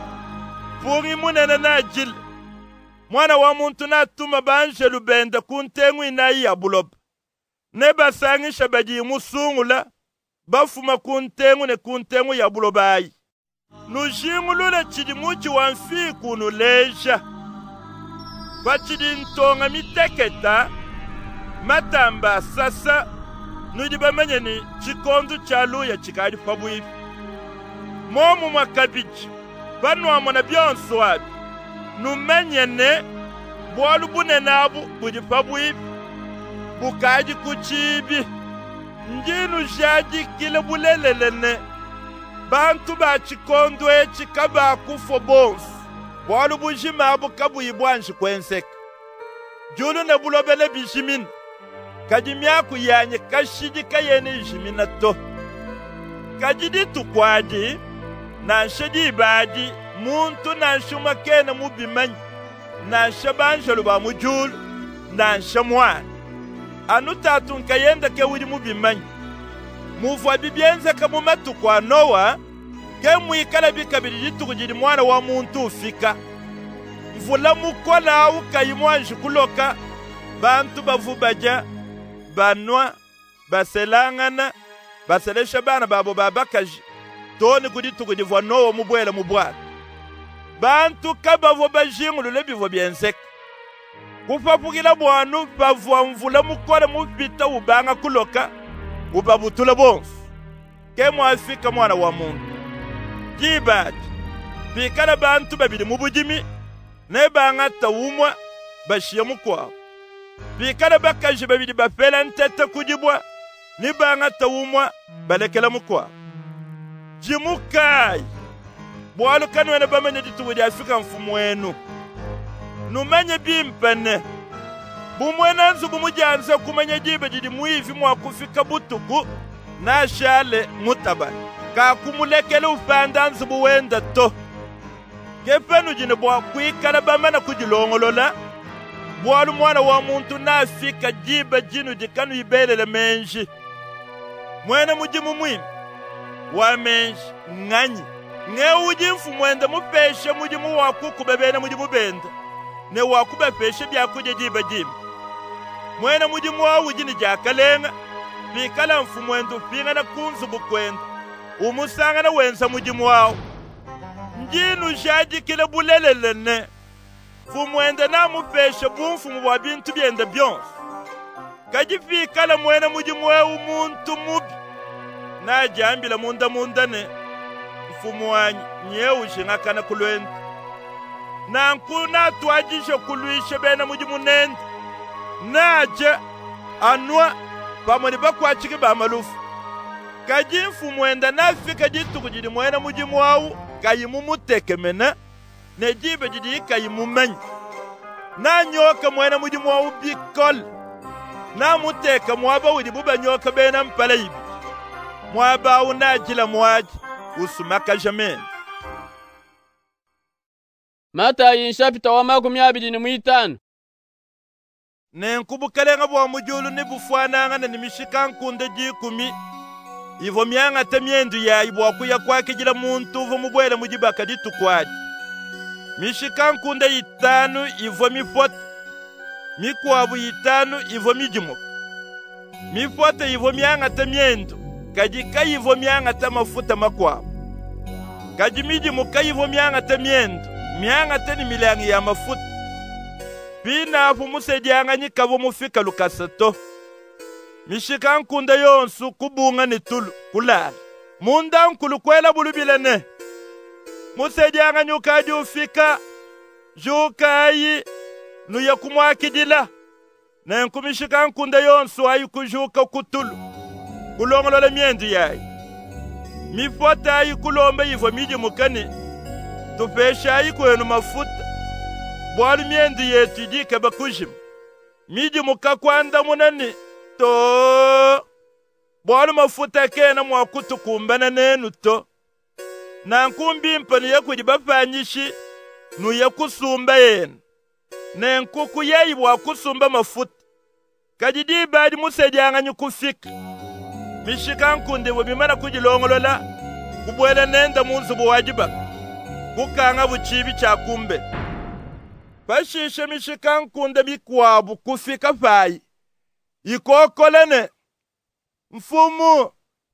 bungi munene na jil mwana wa muntu na tuma banje lubenda kuntengu inayi ya buloba ne basangisha baji musungula bafuma kuntengu ne kuntengu ya bulobayi nujingulule chidimuchi wanfi kunuleja bachidi ntonga miteketa matamba sasa nudi bamenye ni chikondo chalu ya chikadi pabwifi momu mwakabiji banu amona byonso wabi numenye ne bwalu bune nabu budi pabwifi bukaji kuchibi njinu jaji kile bulelelene bantu ba chikondo echi kaba kufo bonsu bwalu bujima abu kabu ibwanji kwenseka julu ne bulobele bijimin kadimyaku yanye kashidi kayene jimina to kadidi tukwaji na nshedi ibadi muntu na nshuma kena mubimanyi na nshabanjelu ba mujulu na nshamwana anu tatu nkayenda ke wili mubimanyi muvwa bibyenze kamu matuku a Nowa ke mwikala bikabili jituku jili mwana wa muntu ufika mvula mukola au kayimwanji kuloka bantu bavubaja banwa baselangana baselesha bana babo babakaji toni kudituku divwa Nowa mubwela mubwana bantu kabavo bajingulu lebivo byenseka kufapukila bwanu bavwa mvula mukola mupita ubanga kuloka ubabutula bonsu ke mwafika mwana wa muntu jibati bikala bantu babili mubujimi ne banga tawumwa bashiya mukwawo bikala bakaji babili bafela ntete kujibwa ni banga tawumwa balekela mukwawo jimukai bwalu kanwene bamenye dituku di afika mfumu wenu numenye bimpene bumwena nzu bumujanze kumenya jibe didi muivi mwakufika butuku na shale mutabani kakumulekele ufanda nzu buwenda to kepenu jine bwa kuikala bamana kujilongolola bwalu mwana wa muntu na afika jibe jinu jikanu ibelele menji mwene mujimu mwimi wa menji nganyi nge uji mfumwenda mupeshe mujimu wakuku bebene mujimu benda ne wakube peshe byakuje jibe jibe mwene mujimu wa ujini jakalenga bikala mfumwenda ufinga na kunzu bukwenda umusanga na wensa mujimu wao njinu jaji kile bulelelene fumwenda na mupeshe bumfumu bwa bintu byenda byonse kajifikala mwene mujimu wa umuntu mubi na jambila munda mundane mfumu wa nyeu jingakana kulwenda na nkuna tuajisho kuluishe bena mujimu nende naje anwa pamoni bakwachike ba malufu kaji mfumu enda nafika jituku jidi mwena mujimu wawu kayi mumuteke mena ne jibe jidi kayi mumenyi na nyoka mwena mujimu wawu bikol na muteka mwaba widi buba nyoka bena mpala ibi mwaba unajila mwaji usumaka jamen. Mata yinshapita wa makumi abiri ni mwitano. Nenkubukalenga bwa mujulu ni bufwananga na nimishika nkunde jikumi. Ivo myanga temyendu ya ibwa kuya kwake jila muntu uvo mubwele mujibaka ditu kwaji. Mishika nkunde itanu ivo mifota. Mikwabu itanu ivo mijimuka. Mifota ivo myanga temyendu. Kajika ivo myanga tamafuta makwabu. Kaji mijimuka ivo myanga temyendu. Myanga teni milangi ya mafuta. Pina afu musedianga nyikavo mufika lukasato. Mishika nkunda yonsu kubunga ni tulu kulala. Munda nkulu kwela bulubilene. Musedianga nyukaji ufika. Jukayi nuya kumwakidila. Na nkumishika nkunda yonsu ayu kujuka kutulu. Kulongolola miendu yayi. Mifota ayu kulomba ivo miji mukani. Tupesha ayu kwenu mafuta. Bwalu miendu yetu idika bakujimu. Miji muka kwanda munani. To. Bwalu mafuta kena mwakutu kumbana nenu to. Na nkumbi mpani ya kujibafanyishi. Nuya kusumba yenu. Na nkuku yayi wakusumba mafuta. Kajidi badi musedianga nyukufika. Mishika nkunde wabimana kujilongolola. Kubwela nenda munzubu wajibaka. Kukanga buchibi cha kumbe. Pashishe mishika nkunde mikwabu kufika fayi. Ikokolene. Mfumu.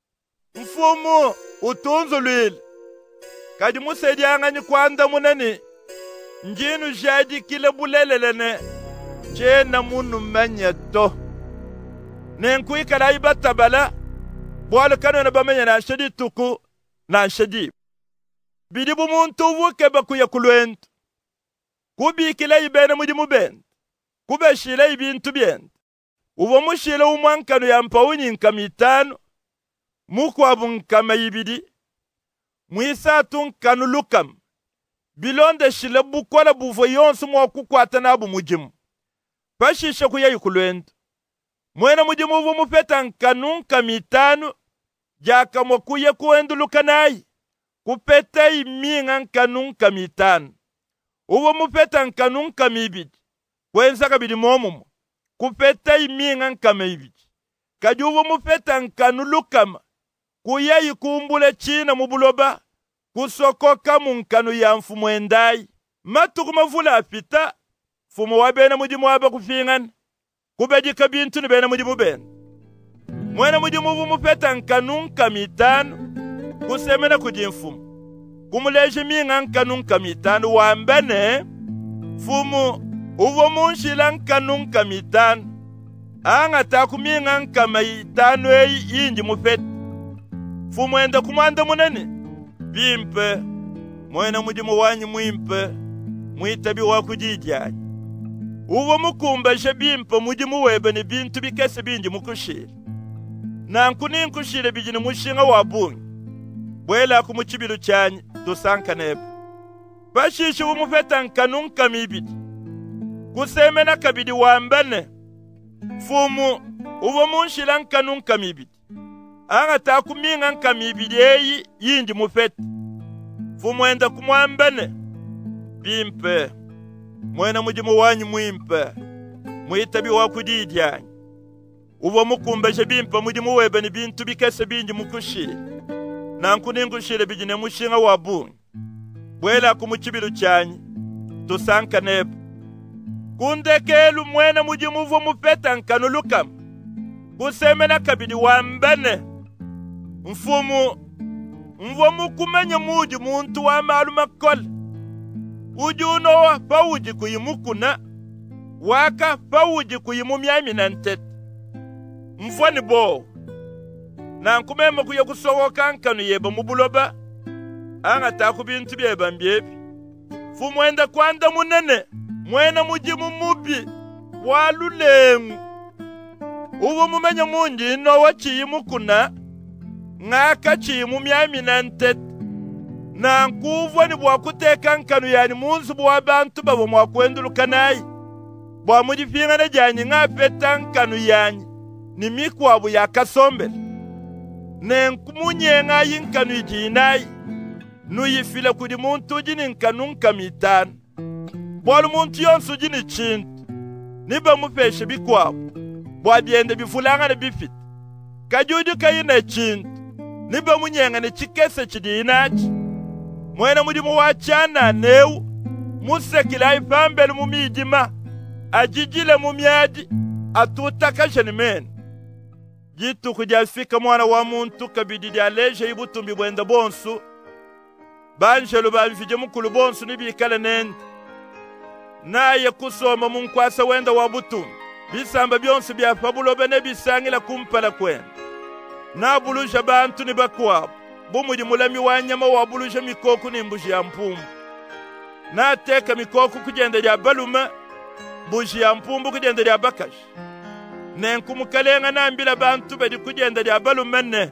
Mfumu. Utunzu lwile. Kadi musedianga nyikwanda munani. Njinu jadi kile bulelelene. Chena munu manyato. Nenku ikala ibatabala. Bwala kano na bamenya na shadi tuku. Na shadi. Bidibu muntu wuke baku ya kuluentu. Kubi kila ibene mujimu bentu. Kube shila ibintu bentu. Uvo mushila umwankanu ya mpauni nkamitano. Mukwabu nkama ibidi. Muisatu nkanu lukam. Bilonde shila bukola bufo yonsu mwa kukwata nabu mujimu. Pashisha kuya yukuluentu. Mwena mujimu uvo mupeta nkanu nkamitano. Jaka mwakuya kuendu lukanayi. Kupeta iminga nkanu nkamitano. Uvo mupeta nkanu nkamibidi. Kwenza kabidi momumu. Kupeta iminga nkamibidi. Kaji uvo mupeta nkanu lukama. Kuya ikumbule china mubuloba. Kusokoka munkanu ya mfumu endai. Matuku mavula apita. Fumu wabena mujimu waba kufingana. Kubedika bintu ni bena mujimu bena. Mwena mujimu uvu mupeta nkanu nkamitano. Kusemena kujimfumu. Kumuleje minga nkanu nkamitano wambene. Fumu uvo munshila nkanu nkamitano. Anga taku minga nkamitano eyi inji mupeta. Fumu enda kumanda munene. Bimpe. Mwena mujimu wanyi mwimpe. Mwitabi wakujijani. Uvo mukumbashe bimpe mujimu webe ni bintu bikese binji mukushile. Nanku ninkushile bijini mushinga wabungi. Bwela kumuchibilu chanyi tusanka nebu. Bashishi umufeta nkanu nkamibidi. Kusemena kabidi wambane. Fumu uvo munshila nkanu nkamibidi. Anga taku minga nkamibidi eyi yinji mufeta. Fumu enda kumwambane. Bimpe. Mwena mujimu wanyi mwimpe. Mwitabi wakudidianyi. Uvo mukumbashe bimpe mujimu webe ni bintu bikese binji mukushile. Nanku ningushile bijine mushinga wabungi. Bwela kumuchibilu chanyi. Tusanka nebu. Kundekelu mwena mujimu uvo mupeta nkanu lukam. Kusemena kabidi wambene. Mfumu. Mvo mukumenya muji muntu wa malu makola. Uji unowa pa uji kuyimukuna. Waka pa uji kuyimu myami na ntete. Mfwani bo. Na nkumema kuya kusowoka nkanu yeba mubuloba. Anga taku bintu byeba mbyebi. Fu mwenda kwanda munene. Mwena mujimu mubi. Walulengu. Uvo mumenya munji ino wachiyimukuna. ng'aka chimu myami na ntete na nkuvwa ni bwakuteka nkanu yani munzu bwa bantu babo mwakwenduluka nayi bwamudipingana janyi ng'apeta nkanu yanyi ni mikwabu yakasombele ne nkumunyenga yinkanu ijinayi nuyifile kudi muntu ujini nkanu nkamitanu bwali muntu yonsu ujini chintu niba mupeshe bikwabu bwabyende bifulangane bifite kajuju kayina chintu niba munyenga ne chikese chidinachi mwena mudimu wachana newu musekila ifambele mumijima ajijile mumyaji atutakashe ni mene jitu kujafika mwana wa muntu kabidi dialeje ibutumbi bwenda bonsu banjelu banfije mukulu bonsu nibikala nende naye kusoma munkwasa wenda wa butumbi bisamba byonsu bya fabulobe ne bisangila kumpala kwenda nabuluja bantu ni bakwabo bumudi mulami wanyama wabuluja mikoku nimbuji ya mpumbu nateka mikoku kugenda lya baluma mbuji ya mpumbu kugenda lya bakashi nenkumukalenga nambila bantu badi kugenda lya baluma ne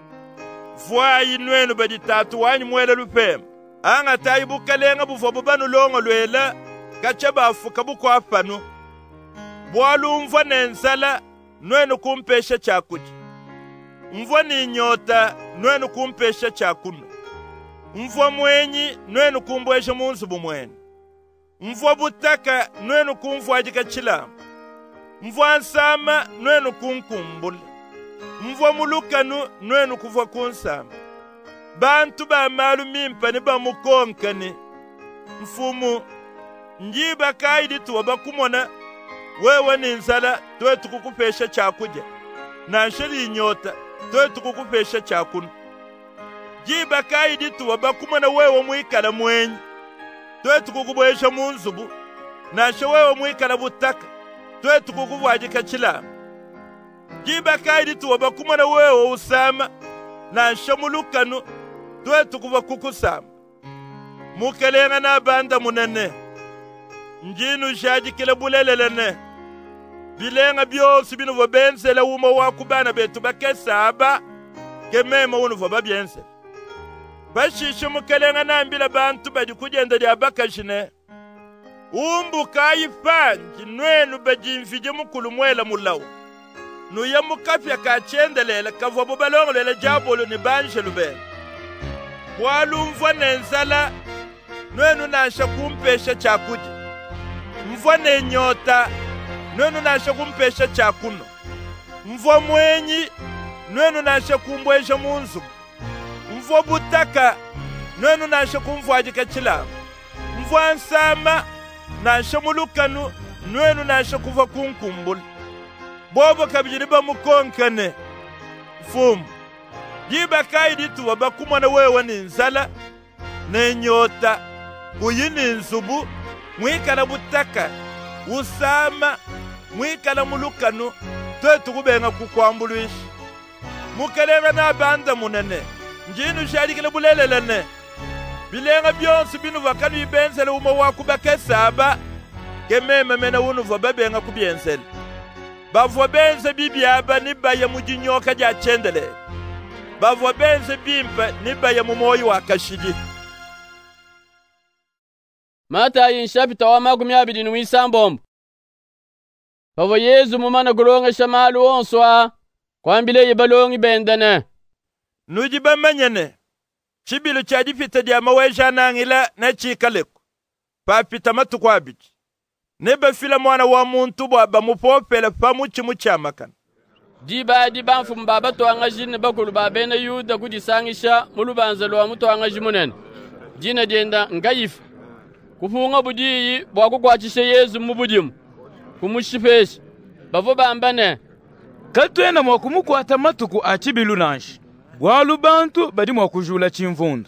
fwayi nwenu badi tatu wanyi mwele lupema anga tayi bukalenga bufo bubanu longo lwela kacha bafuka bukwafanu bwalumva nensala nwenu kumpesha chakuja mvwa ni nyota nwenu kumpesha chakuno mvwa mwenyi nwenu kumbwesha munsu bumwene mvwa butaka nwenu kumvwajika chilamu mvwa nsama nwenu kunkumbula mvwa mulukanu nwenu kuvwa kunsama bantu ba malu mimpa ni ba mukonkani mfumu njiba kaidi tuwa bakumona wewe ni nsala tuwe tukukupesha chakuja na nsheli nyota tuwe tukukupesha chakuno jiba kaidi tuwa bakumona wewe mwikala mwenyi tuwe tukukubwesha munzubu na nshe wewe mwikala butaka tuwe tukukubwajika chilamu jiba kaidi tuwa bakumona wewe usama na nshe mulukanu tuwe tukuba kukusama mukelenga na banda munene njinu shajikile bulelelene bilenga byosi binu vobensela uma wakubana betu bakesaba kemema unu vobabyense bashishe mukelenga nambila bantu badi kugenda lya bakashine umbu kayifanji nwenu bajimfije mukulu mwela mulawu nuya mukafya kachendelela kavobo balongolele jabolo ni banje lubele bwalumva nenzala nwenu nasha kumpesha chakuja mvwa nenyota nwenu nasha kumpesha chakuno mvwa mwenyi nwenu nasha kumbwesha munzubu mvwa butaka nwenu nasha kumvwajika chilamu mvwa nsama nasha mulukanu nwenu nasha kuva kunkumbula bobo kabijiri bamukonkane mfumu jiba kaidi tuwa bakumwana wewe ni nzala nenyota kuyini nzubu mwikala butaka usama mwikala mulukanu twe tukubenga kukwambuluishi mukelenga na banda munene njinu shalikile bulelelene bilenga byonsi binu vakanu ibenzele uma wakubakesaba kememe mena unu vababenga kubyenzele bavwa benze bibyaba nibaya mujinyoka ja chendele bavwa benze bimpa nibaya mumoyi wakashidi Matayi nshapita wa makumi abiri n'isambombo pavo Yezu mumana gulongesha malu onswa kwambile yibalongi bendene nuji bamanyene chibilu chadipita dia maweja nangila na chikaleku papita matuku abiji neba fila mwana wa muntu bwa bamupopela pamuchi muchamakana diba diba mfu mbaba twanga jine bakulu babene yuda kudisangisha mulubanza lwa mutwanga jimunene jina jenda ngayifa kufunga budiyi bwakukwachishe Yezu mubudimu kumushifesha bavo bambane katwena mwakumukwata matuku achibilu nanshi bwalu bantu badi mwakujula chimvundu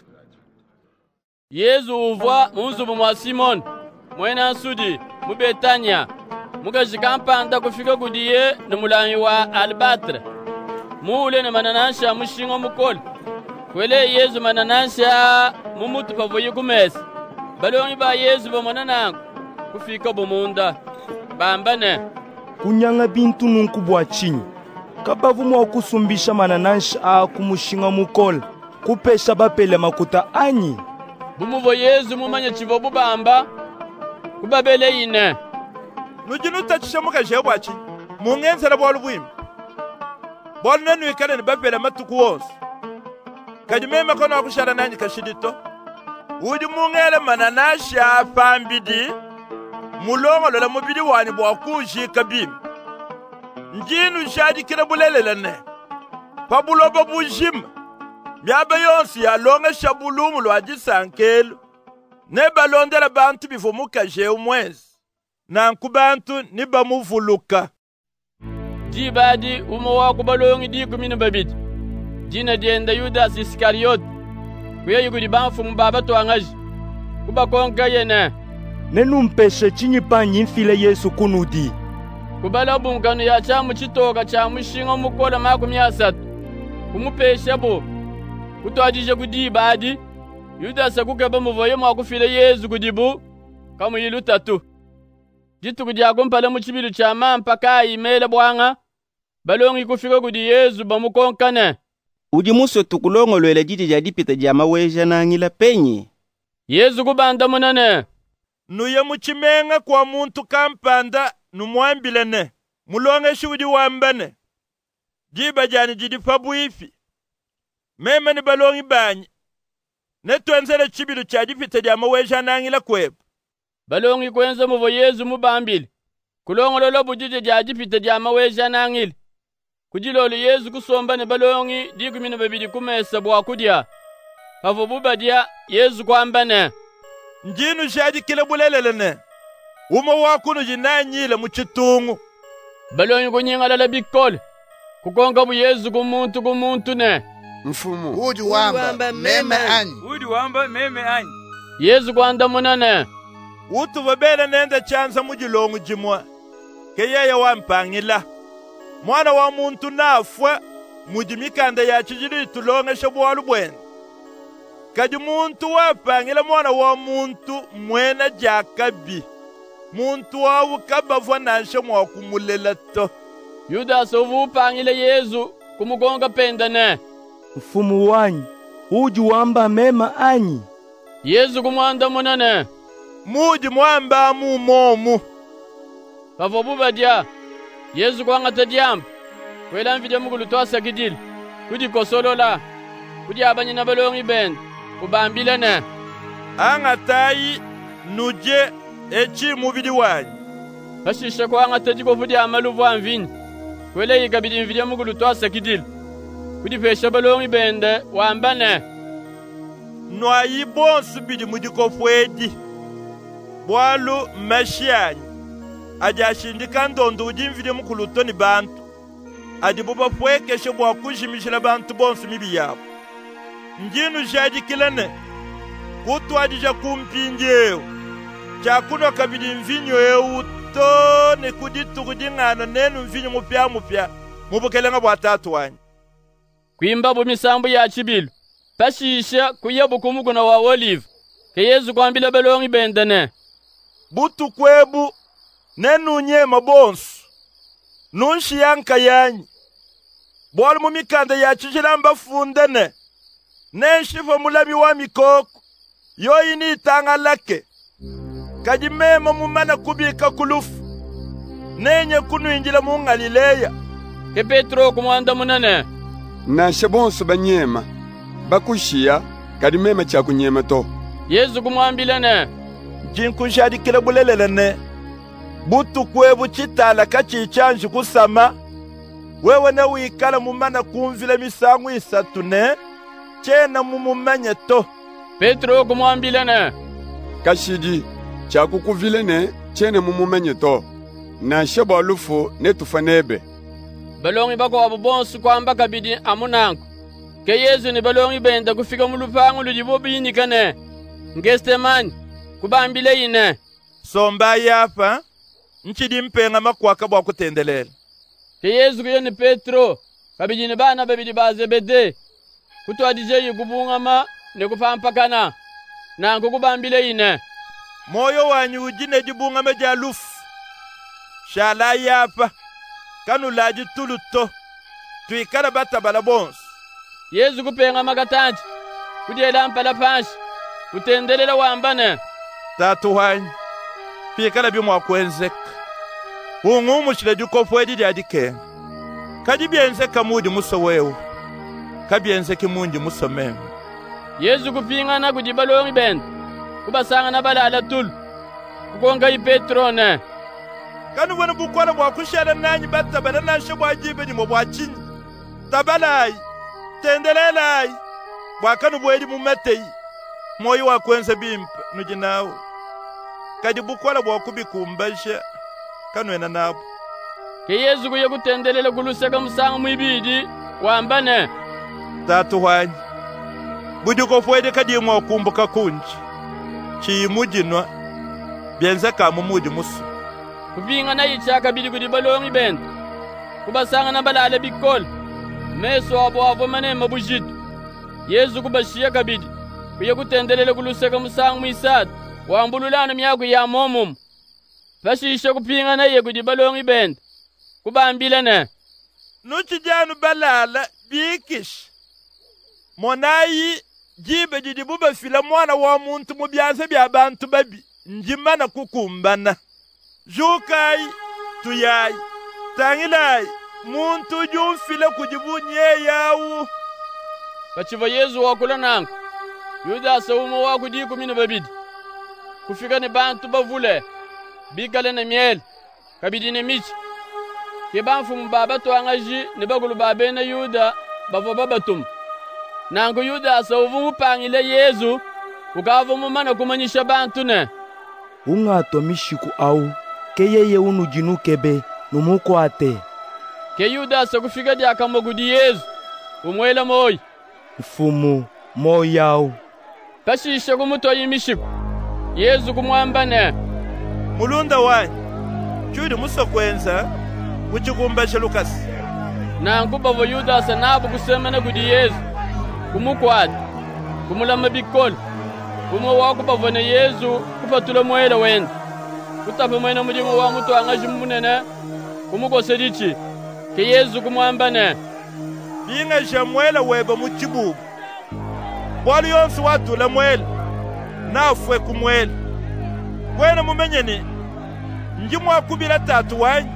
Yezu uvwa munzubu mwa Simon mwena nsudi mu Betania mukashika mpanda kufika kudiye ni mulanyi wa Albatre muule na mananansha mushingo mukoli kwele Yezu mananansha mumutu pavoye kumesa balongi ba Yezu bomona nangu kufika bomunda bambane kunyanga bintu nunku bwa chinyi kabavumu wa kusumbisha manananshi a kumushinga mukola kupesha bapele makuta anyi. Bumuvo Yesu mumanya chivo bubamba kubabele ine. Nujinu tachisha muka jebwachi mungenzera bolu bwimi. Bolu nenu ikale ni bapele matuku wonsu. Kajumema kono akushara nanyi kashidito. Udi mungele mananashi a pambidi mulongo lola mubidi wani bwakuji kabim. Njinu shadi kira bulelelene. Pabuloba bujim. Miaba yonsi ya longa shabulumu lo ajisankelu. Neba londela bantu bifomuka je umwezi. Na nkubantu niba muvuluka. Jibadi umo wako balongi di kumina babidi. Jina dienda Yudas Iskariot. Kuya yugudi banfu mbaba tuangaji. Kuba konka yene. Nenu mpeshe chinyi panyi mfile Yesu kunudi. Kubala bunkanu ya chamu chitoka chamu shinga mukola makumi asatu. Kumupeshe bo. Kutwajije kudi badi. Yudas akukeba muvoye mwakufile Yesu kudibu. Kamu yilu tatu. Jitu kudi akumpala muchibilu chama mpaka imele bwanga. Balongi kufika kudi Yesu bamukonkane. Udi muso tukulongo lwele jiti jadipita jama weja na ngila penyi. Yesu kubanda munane. Nuye muchimenga kwa muntu kampanda numwambilene. Mulonge shudi wambane. Jiba jani jidi pabu ifi. Meme ni balongi banyi. Netwenzele chibilu chadipita jama weja na ngila kwebu. Balongi kwenza muvo Yesu mubambili. Kulongo lolo bujije jadipita jama weja na ngila. Kujilolo Yesu kusomba ne balongi dikumina babidi kumesa bwa kudya. Pavo bubadia Yesu kwambane. Njinu shadi kile bulelelene. Umo wakunu jinanyile muchitungu. Balongi kunyinga lala bikole. Kukonga bu Yesu kumuntu kumuntu ne. Mfumu. Udi wamba meme anyi. Udi wamba meme anyi. Yesu kwanda munane. Utu vabele nende chanza mujilongu jimwa. Keyeye wampangila. Mwana wa muntu nafwa mujimikanda ya chijili tulonge shabuwalu bwene. Kaji muntu wapangila mwana wa muntu mwena jakabi. Muntu wawu kabavwa nansha mwa kumulela to. Yudas uvu upangile Yesu kumugonga penda ne. Mfumu wanyi, uji wamba mema anyi. Yesu kumwanda munane. Muji mwamba mu momu. Pavo bubadia. Yesu kwa ngata diamba. Kwela mvide mugulu toasa kidili. Kudi kosolola. Kudi abanyi na balongi bend. Kubambile ne. Angatayi nuje echi mubidi wanyi. Kashisha kwa ngata jiko fudi amaluvu anvini. Kwela yikabidi mvide mugulu toasa kidili. Kudi pesha balongi bende wamba ne. Nwayi bonsu bidi mudiko fwedi. Bwalu mashianyi. Ajashindika ndondo ujimvide mukuluto ni bantu. Adibuba fwekeshe bwa kujimishila bantu bonsu mibi yabo. Njinu jadi kilene. Kutu adija kumpinjeo. Chakuno kabidi mvinyo eu to ne kuditu kudingano nenu mvinyo mupya mupya. Mubukelenga bwa tatu wanyi. Kuimba bu misambu ya chibilu. Pashisha kuyebu kumuguna wa olive. Ke Yesu kwambila balongi bendene. Butu kwebu nenu nyema bonsu. Nunshi yanka yanyi. Bwali mumikanda ya chijilamba fundene. Nenshifa mulami wa mikoko. Yoyi ni itanga lake. Kajimema mumana kubika kulufu. Nenye kunu injila mungalileya. Ke Petro kumwanda munane. Nashe bonsu banyema. Bakushia kadimema cha kunyema to. Yesu kumwambila ne. Jinkushadi kila bulelele ne. Butu kwebu chitala kachichanji kusama. Wewe na wikala mumana kumvile misangu isatu ne. Chena mumumenye to. Petro kumwambila ne. Kashidi cha kukuvile ne chene mumumenye to. Na sheba lufu ne tufanebe. Balongi bako wabubonsu kwa mbaka bidi amunanku. Ke Yesu ni balongi benda kufika mulupangu lujibobi inikane. Ngestemani kubambile ine. Somba yapa. Nchidi mpenga makwaka bwa kutendelela. Ke Yesu kuyo ni Petro. Kabidi ni bana babidi bazebede. Kutu adije yikubunga ma ne kufampakana. Na nkukubambile ine. Moyo wanyu ujine jibunga meja lufu. Shala yapa. Kanu laji tuluto. tuikala batabala bonse. Yesu kupenga magatanji kudiela mpala panshi kutendelela wambane. Tatu wanyi pikala bimwakwenzeka ung'umushile dikofu edi lyadikenga kadi byenzeka mudi muso wewe kabyenzeki munji muso meme. Yesu kupingana kudibalongi bende kubasanga na balala tulu kukonga i Petro ne kanu wena bukwala bwakushela nanyi batabala nanshe bwajibe nimo bwachinyi tabalai tendelelai bwakanu bweli mumatei moyo wakwenza bimpa nujinawo kadi bukwala bwakubikumbasha kanwena nabo. Ke Yesu kuye kutendelela kuluseka musanga mwibidi wambane. Tatu wanyi budiko fwede kadi mwakumbuka kunji chiyimujinwa byenzeka mumudi musu kupinga na ichaka bidi kudi balongi bende kubasanga na balale bikola meso abo avo manema bujidu. Yesu kubashia kabidi kuye kutendelela kuluseka musanga mwisatu wambululana myaku ya momum fashisha kupinga na ye kudi balongi bende kubambila ne nuchijanu balala bikish monayi jibe jidibuba fila mwana wa muntu mubyanze bya bantu babi njimana kukumbana jukai tuyai tangilai muntu jumfile kujibunye yawu kachiva Yesu wakula nangu Yuda saumo wa kudi kumi na babidi kufika ni bantu bavule bikale na miel kabidi ne michi ke banfu mbaba to angaji ne bagulu babe na Yuda bavo babatum nangu Yuda saumo pangile Yesu ukavo mumana kumanyisha bantu ne ungato mishiku au ke yeye unu jinu kebe numuko ate ke Yuda sakufika dia kamogudi Yesu umwela moyi mfumu moyao kashisha kumuto yimishiku Yesu kumwambane mulunda wanyi chudi muso kwenza uchikumbasha Lukasi nangu bavo Yuda sanabu kusemana kudi Yesu kumukwadi kumulama bikoli kumo wako bavone Yesu kupatula mwela wenda kutape mwena mudimu wa mutu angaji munene kumukosedichi ke Yesu kumwambane binga jamwela weba muchibubu bwali yonsi watula mwela nafwe kumwela kwena mumenyeni njimwa kubila tatu wanyi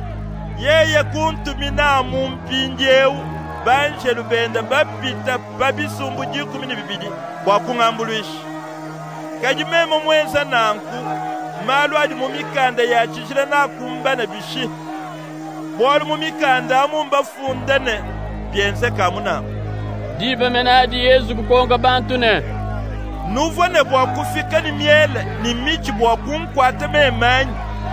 yeye kuntumina mumpinjewu banje lubenda babita babisumbu jikumi ni bibidi bwakung'ambuluishi kajimemo mwenza nanku malu adi mumikanda ya chichila nakumbana bishi bwali mumikanda amumba fundane byenze kamuna dibe menadi Yesu kukonga bantu ne nuvone bwakufika ni miele ni michi bwakunkwata memanyi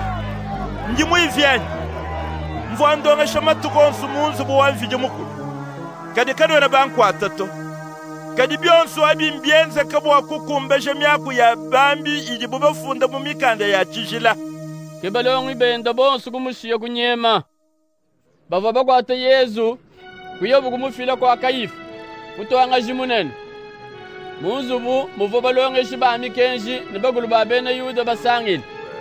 njimu ivyanyi mvwandonga shamatukonsu munzu buwamvije mukulu kadi kanwena bankwata to kadi byonso abimbienze kabwa kukumbesha myaku ya bambi ili bubafunda mu mikanda ya chijila kebalongi benda bonso kumushiya kunyema bava bakwata Yesu kuyobu kumufila kwa Kayifa mutwanga jimunene munzubu muvo balonge shibami kenji ne bagulu babena Yuda basangile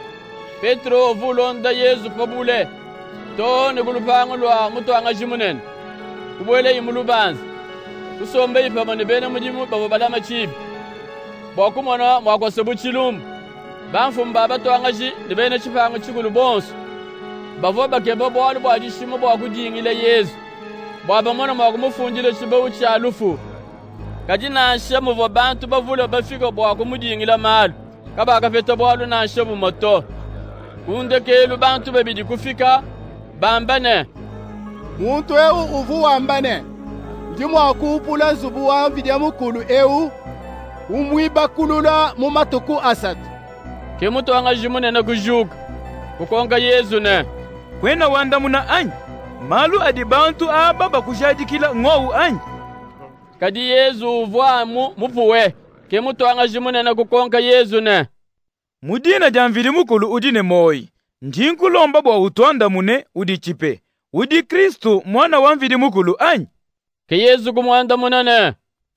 Petro ovulonda Yesu pabule to ne gulupango lwa mutwanga jimunene kubwele imulubanza kusombe ipama ne bene mudimu babo balama chibi bokumona mwakose buchilum banfum baba twangaji ne bene chipango chikulu bonso bavo bakebo bwali bwajishimo bwakujingile Yesu bwaba mona mwakumufungile chibawu cha lufu kaji nanshe muvo bantu bavule bafika bwakumudingila malu kaba kafeta bwalu nanshe bumoto kunde kelu bantu babidi kufika bambane muntu eu uvu wambane ndimwa kupula nzubu wa mvidya mukulu eu umwiba kulula mu matuku asatu ke mutu anga jimunene kujuka kukonga Yesu ne kwena wanda muna anyi malu adi bantu aba bakujadikila ng'owu anyi kadi Yesu uvwamu mupuwe ke mutu anga jimunene kukonga Yesu ne mudina jamvili mukulu udine moyi njinkulomba bwa utonda mune udi chipe udi Kristu mwana wa mvili mukulu anyi ke Yesu kumwanda munene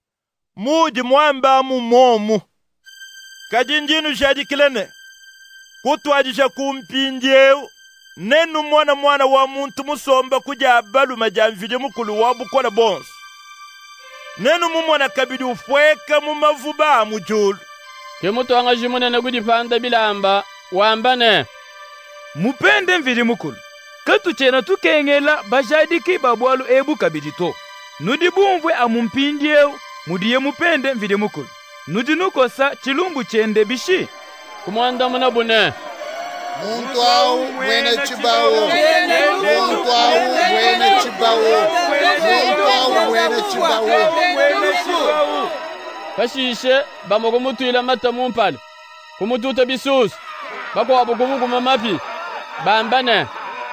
mudi mwamba mumomu kadi njinu jadikilene kutwajisha kumpinjeu nenu mwana mwana wa muntu musomba kuja baluma ja mvide mukulu wa bukola bonso. Nenu mumwana kabidi ufweka mu mavuba mujulu. Ke mutu anga jimunene kudipanda bilamba wambane. Mupende mvide mukulu. Katu chena tukengela bajadiki babwalu ebu kabidi to. Nudi bumvwe amumpindieu mudiye mupende mvide mukulu. Nudi nukosa chilumbu chende bishi. Kumwanda muna bune. Muntu au mwene chibawo. Muntu au mwene chibawo. Muntu au mwene chibawo. Kashishe bamogo mutuila mata mumpale. Kumututa bisusu. Bako wabugumuguma mapi. Bambane.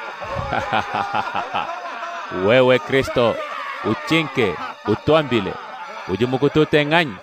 Wewe Kristo, uchinke, utwambile, ujimukutute ng'anyi.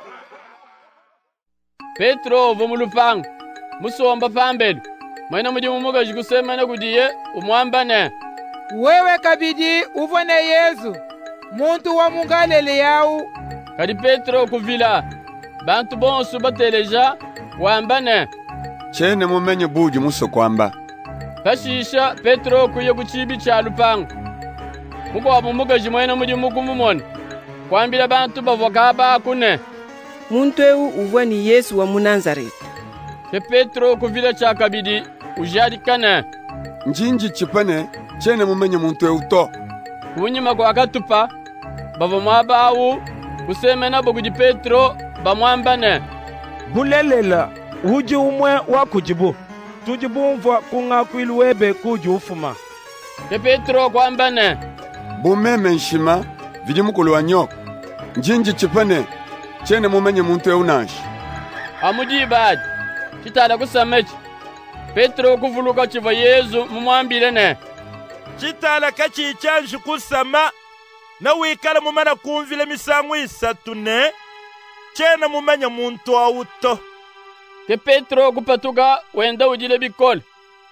Petro vumulupangu, musomba pambelu. Mwena mudimu muga jikusemana kudiye, umwambane. Wewe kabidi uvone Yesu, muntu wa mungalele yau. Kadi Petro kuvila, bantu bonsu bateleja, wambane. Chene mumenye buji muso kwamba. Kashisha Petro kuye kuchibi cha lupangu. Muko wabumuga jimwena mudimu kumumone. Kwambila bantu bavokaba kune. Muntu eu uvoni Yesu wa Munazareti. Ke Petro kuvila cha kabidi ujadi kana. Njinji chipane chene mumenye muntu eu to. Kunyima kwa katupa bavomabawu kusemena bogudi Petro bamwambane. Bulelela uji umwe wa kujibu. Tujibumva kunga kwiluwebe kuji ufuma. Ke Petro kwambane. Bumeme nshima vidi mukulu wa nyoka. Njinji chipane chene mumenye muntu eu nashi. Amudi badi. Chitala kusamechi. Petro kuvuluka chiva Yesu mumwambile ne. Chitala kachichanji kusama na wikala mumana kumvile misangu isatu ne. Chena mumenya muntu auto. Ke Petro kupatuka wenda ujile bikole.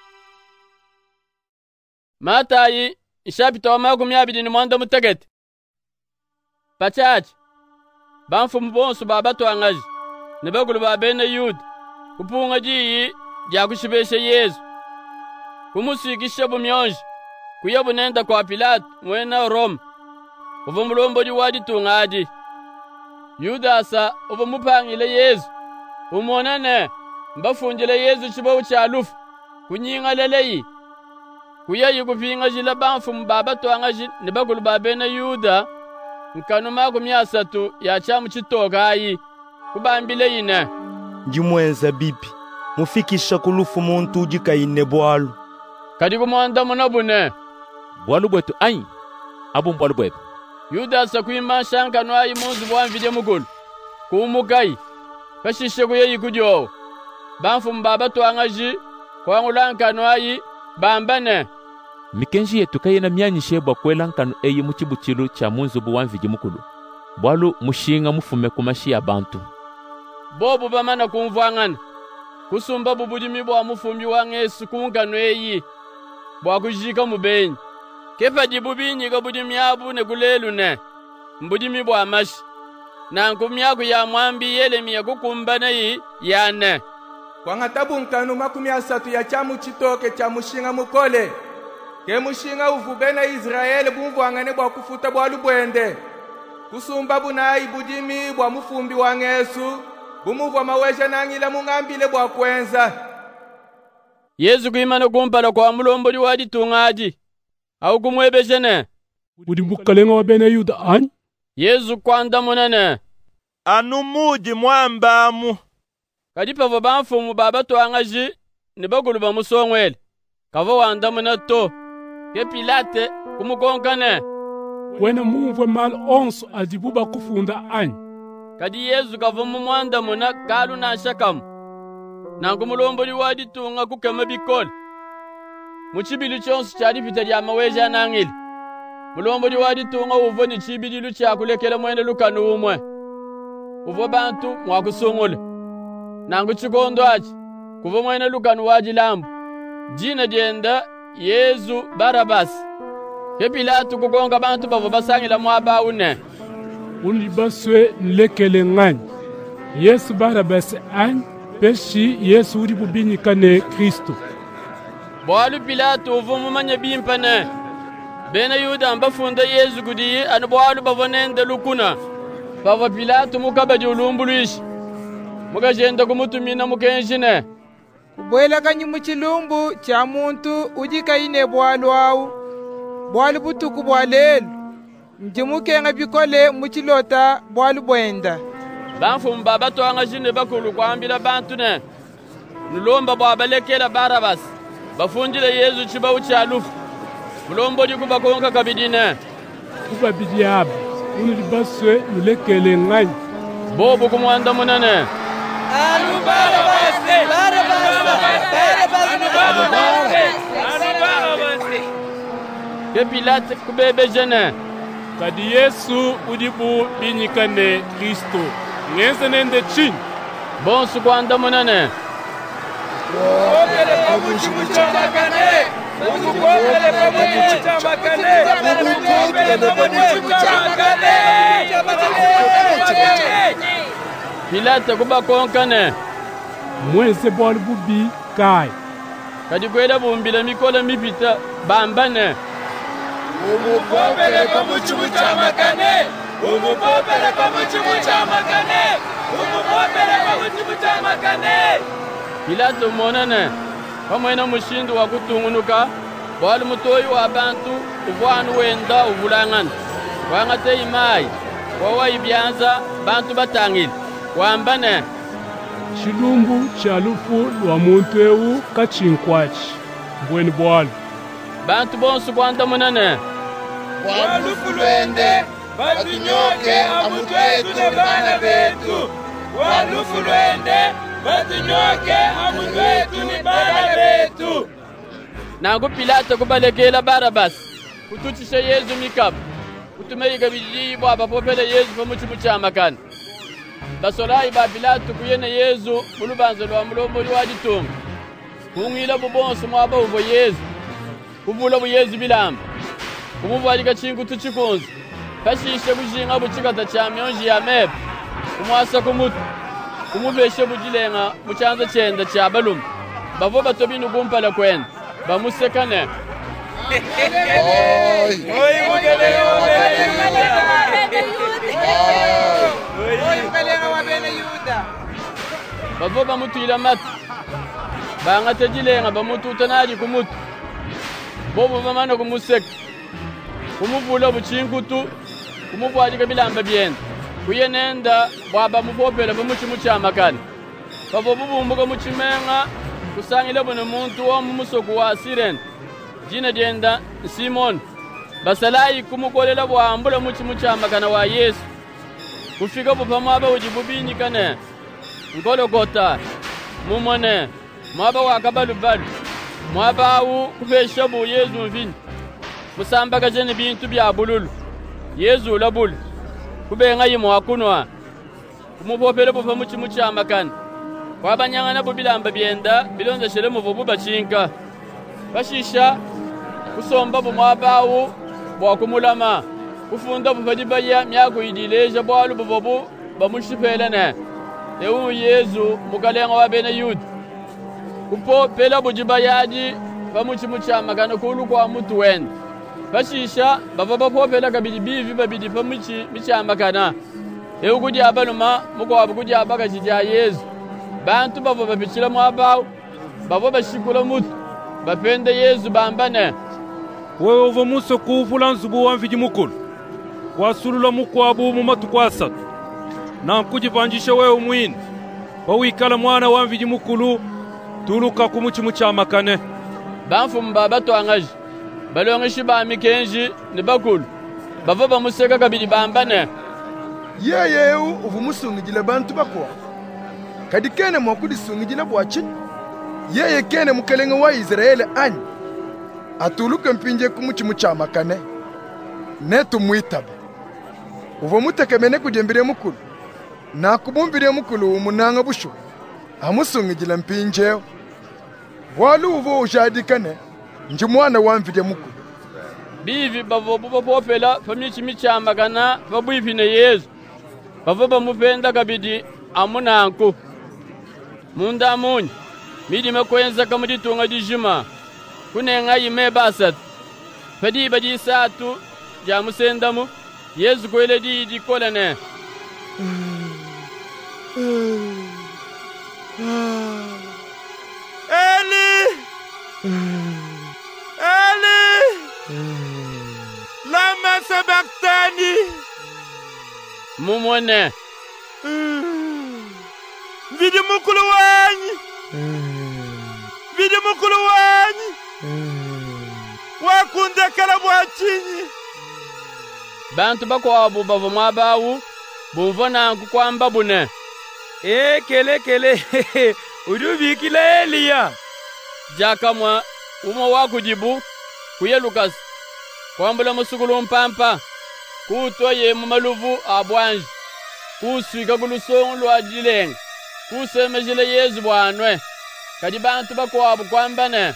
Matayi ishapita wa makumi abidi ni mwanda mutegete. Pachachi. Banfu mbonsu babatu angaji. Nebagulu babene yuda. Kupunga jiyi jakushibeshe Yesu. Kumusikisha bumyonji. Kuyabu nenda kwa Pilato mwena Rome. Uvo mulombo di wadi tungadi. Yudasa uvo mupangile Yesu. Umonene mbafunjile Yesu chibawu cha alufu. Kunyinga leleyi. Kuyayi kupinga jila banfu mbabatu angaji nebagulu babene Yuda. Nkanu makumi asatu ya chamu chitogayi. Kubambile yine. Njimwenza bibi. Mufikisha kulufu muntu ujikaine bwalu. Kadi kumwanda munabune. Bwalu bwetu ayi. Abu mbwalu bwetu. Yudasa kuima shanka nwayi munzu bwamvide mugulu. Kuumugayi. Kashishe kuyeyi kudio. Banfu mbaba tuangaji. Kwa ngulanka nwayi. Bambane. Mikenji yetu kayena myanyishe bwa kwelankanu eye muchibuchilu cha munzu bwamvide mugulu. Bwalu mushinga mufume kumashi ya bantu. Bobu bamana kumvwangana. Kusumba bubudimi bwa mufumbi wa Yesu kunkanu eyi. Bwa kujika mubenyi. Kepa jibubinyi ka budimi abu ne kulelu ne. Mbudimi bwa mashi. Na nkumyaku ya mwambi yele miya kukumbana yi ya ne. Kwa ngatabu nkanu makumi asatu ya chamu chitoke cha mushinga mukole. Ke mushinga uvubena Israeli bumvwangane bwa kufuta bwa lubwende. Kusumba bunayi budimi bwa mufumbi wa Yesu. Bumuvwa maweja nangila mungambile bwa kwenza. Yesu kuimana kumpala kwa mulombo di wadi tungadi. Au kumwebeshe ne. Udi mbukalenga wa bene Yuda ani? Yesu kwanda munene. Anu mudi mwambamu. Kadipa vabanfu mbaba tuangaji. Nibagulu ba musongwele. Kava wanda munato. Ke Pilate kumukonkane. Wena mumvwe mal onso adibuba kufunda ani. Kadi Yesu kava mumwanda muna kalu na shakamu. Nangu mulombo di wadi tunga kukema bikole. Muchibilu chonsu chadi pita di amaweja nangili. Mulombo di wadi tunga uvo ni chibilu chakulekele mwene lukanu umwe. Uvo bantu mwakusungule. Nangu chikondo achi. Kuvo mwene lukanu waji lambu. Jina dienda Yesu Barabas. Ke Pilato kukonga bantu bavo basangila mwaba une. Undi baswe nlekele ngani. Yesu Barabas ani. Peshi Yesu uri bubinyi kane Kristo. bwalu Pilato uvumu manya bimpane bena Yuda mbafunda Yesu gudi anu bwalu bavonende lukuna pava Pilato mukaba julumbuluishi mukajenda kumutumina mukenjine kubwela kanyi muchilumbu cha muntu ujikaine bwalu au bwalu butuku bwa lelu njimukenga bikole muchilota bwalu bwenda banfumu baba twanga jine bakulu kwambila bantu ne nulomba bwabalekela Barabas bafunjile Yesu chibawu cha lufu mulombo di kubakonka kabidine kubabidi aba unuli baswe nulekele nganyi bobo kumwanda munene anu Barabas ke Pilate kubebe jene kadi Yesu udibu binyikane Kristo ngenze nende chini bonsu kwanda munene Ukupopele pamuchi muchamakane Ukupopele pamuchi muchamakane Ukupopele pamuchi muchamakane Pilate kubakonkane mwense bwalu bubi kai kadi kweda bumbila mikola mipita bambane Ukupopele pamuchi muchamakane Ukupopele pamuchi muchamakane Ukupopele pamuchi muchamakane Pilato monene pamwena mushindu wa kutungunuka bwalu mutoyi wa bantu uvwanu wenda uvulangana wangate imai wawa ibyanza bantu batangile wambane chilumbu cha lufu lwa muntu ewu kachinkwachi mbweni bwalu bantu bonsu kwanda munene walufu lwende batunyoke amutu etu ne bana betu walufu lwende batunyoke amutu etu ne bana betu nangu Pilato kubalekela Barabas kututisha Yesu mikapu kutumeyiga bidii bwaba popele Yesu pamuchi muchamakana basolayi ba Pilato kuyene Yesu mulubanza lwa mulombo lwaditunga kung'ila bubonso mwaba uvo Yesu kubula bu Yesu bilamba kumuvwalika chingutu chikunzi kashishe bujinga buchikata cha myonji ya mepe kumwasa kumutu kumuveshe bujilenga muchanza chenda cha baluma bavo batobinu kumpala kwenda bamusekane Oi Oi mugelenga Oi mugelenga wa bene Yuda bavo bamutwila matu bangate jilenga bamututanali kumutu bobo bamana kumuseka kumuvula buchinkutu kumuvwalika bilamba byenda kuyenenda bwaba mupopela bamuchi muchamakana bavo bubumbuka muchimenga kusangile bune muntu wa mumusoku wa Sirene jina jenda Simon basalayi kumukolela bwambula muchi muchamakana wa Yesu kufika bupamwaba ujibubinyikane Ngologota mumone mwaba wakabalubalu mwabawu kufesha bu Yesu mvini musambaga jene bintu bya bululu Yesu labulu kubenga yimo akunwa kumupopele bufa muchi muchamakana kwabanyangana bubilamba byenda bilonza shele muvubu bachinka bashisha kusomba bumwabawu bwakumulama kufunda bufadibaya myako idileja bwalu buvubu bamushipelene ewu Yesu mukalenga wa bene Yuda kupopela bujibayaji bamuchi muchamakana kulu kwa mutu wenda bashisha bava bapopela kabili bivi babidi pamuchi michamakana ewu kudi abaluma mukwabu kudi abaka chija Yesu bantu bavo babichila mwabawu bavo bashikula mutu bapende Yesu bambane wewe uva muso kuvula nzubu wa mviji mukulu wasulula mukwabu mu matuku asatu na nkujivanjisha wewe mwini wawikala mwana wa mviji mukulu tuluka kumuchi muchamakane banfumu baba twangaji balongeshi ba mikenji ni bakulu bavo bamuseka kabili bambane yeye uvu musungijile bantu bakwa kadi kene mwakudisungijile bwachi yeye kene mukelenge wa Israeli anyi atuluke mpinje kumuchi muchamakane netu mwitaba uvu mutekemene kujembire mukulu na kubumbire mukulu umunanga bushu amusungijile mpinjeo walu uvu ujadikane nji mwana wamvide mukulu bivi bavo bupopela pamichi michamakana babwipine Yesu bavo bamupenda kabidi amunanku munda munyi midime kwenza kamuditunga dijima kunenga yime basatu pedi baji satu jamusendamu Yesu kwele di di kolene Eli Eli lama sabachthani mumone vidi mukulu wanyi vidi mukulu wanyi wakundekela bwachinyi bantu bakwabo bavo mwabawu bumva nanku kwamba bune e kele kele udubikila Eliya jakamwa umo wakujibu kuye Lukas kwambula musukulu mpampa kutoye mu maluvu abwanje kuswika kulusongo lwa dileng kusemejele Yesu bwanwe kadi bantu bakwabo kwambane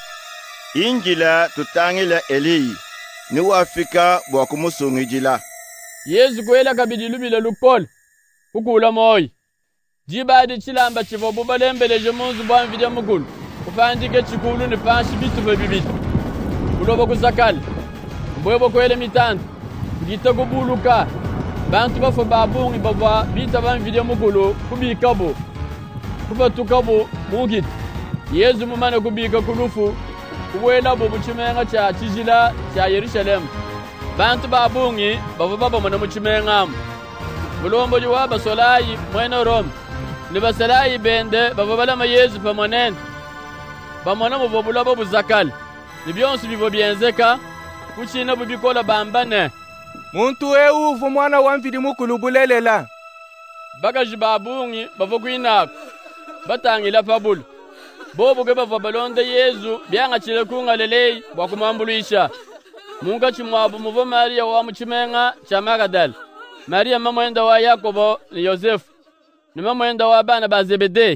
injila tutangila Eli ni wafika bwa kumusungijila Yesu kwela kabidi lubila lukol kukula moyi jibadi chilamba chivo bubalembeleje munzu bwa mvija mugulu kufandike chikulu ni panshi bitu bebibiti kulobo kuzakali mbwebo kwele mitandu kugita kubuluka bantu bafo babungi bava bita bamvija mugulu kubikabo kubatukabo mugiti Yesu mumane kubika kulufu kuwela bo muchimenga cha chijila cha Yerusalemu bantu babungi bava baba mwana muchimenga bulombo jwa basolayi mwene Rome ni basalayi bende bava balama Yesu pamonene bamona mu bobulabo buzakali ni byonsi bivo byenzeka kuchina bubikola bambane muntu euvu mwana wa mvidi mukulu bulelela bagaji babungi bava kwinako batangila pabulu bobo ke bava balonde Yesu byanga chile kungalelei bwa kumambulisha munga chimwabo muvo Maria wa muchimenga cha Magadala Maria mamwenda wa Yakobo ni Yosefu ni mamwenda wa bana ba Zebede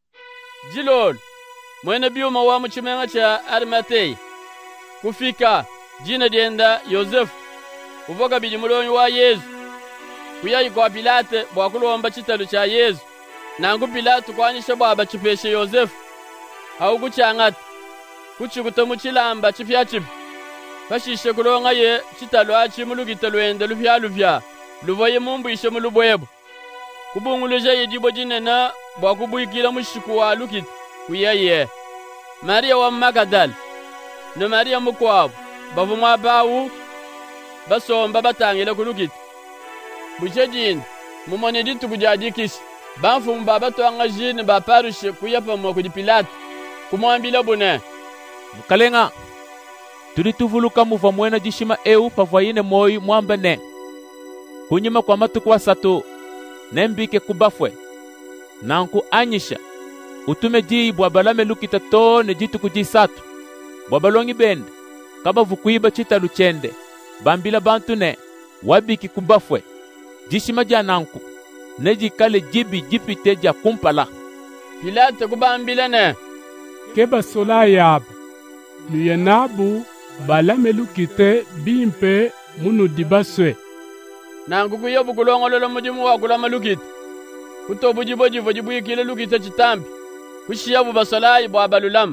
jilol mwene biuma wa muchimenga cha Arimatei kufika jina dienda Yosefu uvoka bidi mulonyi wa Yesu kuyayi kwa Pilate bwa kulomba chitalu cha Yesu nangu Pilate kwanyisha baba chipeshe Yosefu haukuchangata kuchikuta muchilamba chipya chipi fashishe kulonga ye chitalo achi mulugita lwende lupya lupya luvoye mumbwishe mulubwebo kubunguluje yidibo jinena bwa kubuyikila mushiku wa lukita kuyaye Maria wa Magadala no Maria mukwabo bavumwa bawu basomba batangile kulukita buje jini mumone ditu kujadikisi banfu mbaba twanga jini baparushe kuyapa mwa kudi Pilate kumwambila bune mukalenga tuli tuvuluka muva mwena jishima eu pavwayine moyi mwambane kunyuma kwa matuku wasatu nembike kubafwe nanku anyisha utume ji bwabalame lukita to ne jitu kujisatu bwabalongi bende kabavu kuiba chitalu chende bambila bantu ne wabiki kubafwe jishima jananku neji kale jibi jipite ja kumpala Pilate kubambila ne keba sola yaba luyenabu balame lukite bimpe munu dibaswe nangu kuyobu kulongolola mujimu wa kulama lukite kutobu jibo jivo jibuyikile lukite chitambi kushiyabu basolayi bwa balulama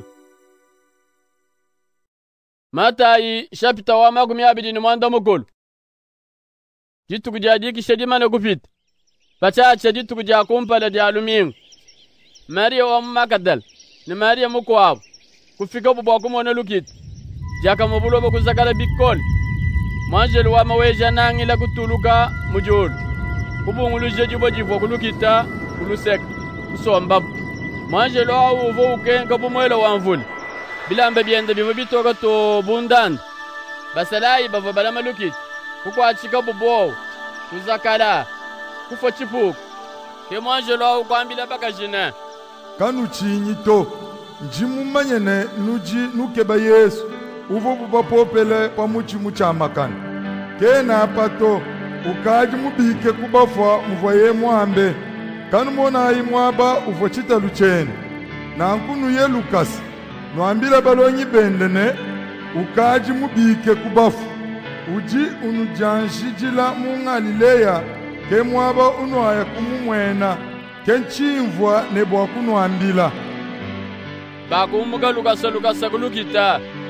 Matayi shapita wa makumi abidi ni mwanda mukulu jitu kujadikishe dimane kupita pachache jitu kujakumpala di alumingu Maria wa Magadala ni Maria mukwabo kufika bubwa kumona lukite jaka mubulobo kuzakala bikoli mwanjelu wa maweja nangila kutuluka mujulu kubunguluje jibo jivo kulukita kuluseka kusombabu mwanjelu wa uvo ukenga bumwelo wa mvuli bilambe byende bivo bitoka to bundanda basalayi bava balama lukite kukwachika bubowo kuzakala kufo chipuku ke mwanjelu wa ukwambila baka jina kanu chinyi to njimumanyene nuji nukeba Yesu uvo bubapopele pa muchimu cha makani kena pato ukaji mubike kubafwa mvoye mwambe kanu mona ayi mwaba uvo chitalu chene na nkunu ye Lukasi nwambila balonyi bendene ukaji mubike kubafu uji unujanshijila mu Galileya ke mwaba unwaya kumumwena kenchimvwa nebwa kunwambila bakumuka Lukasa Lukasa kulukita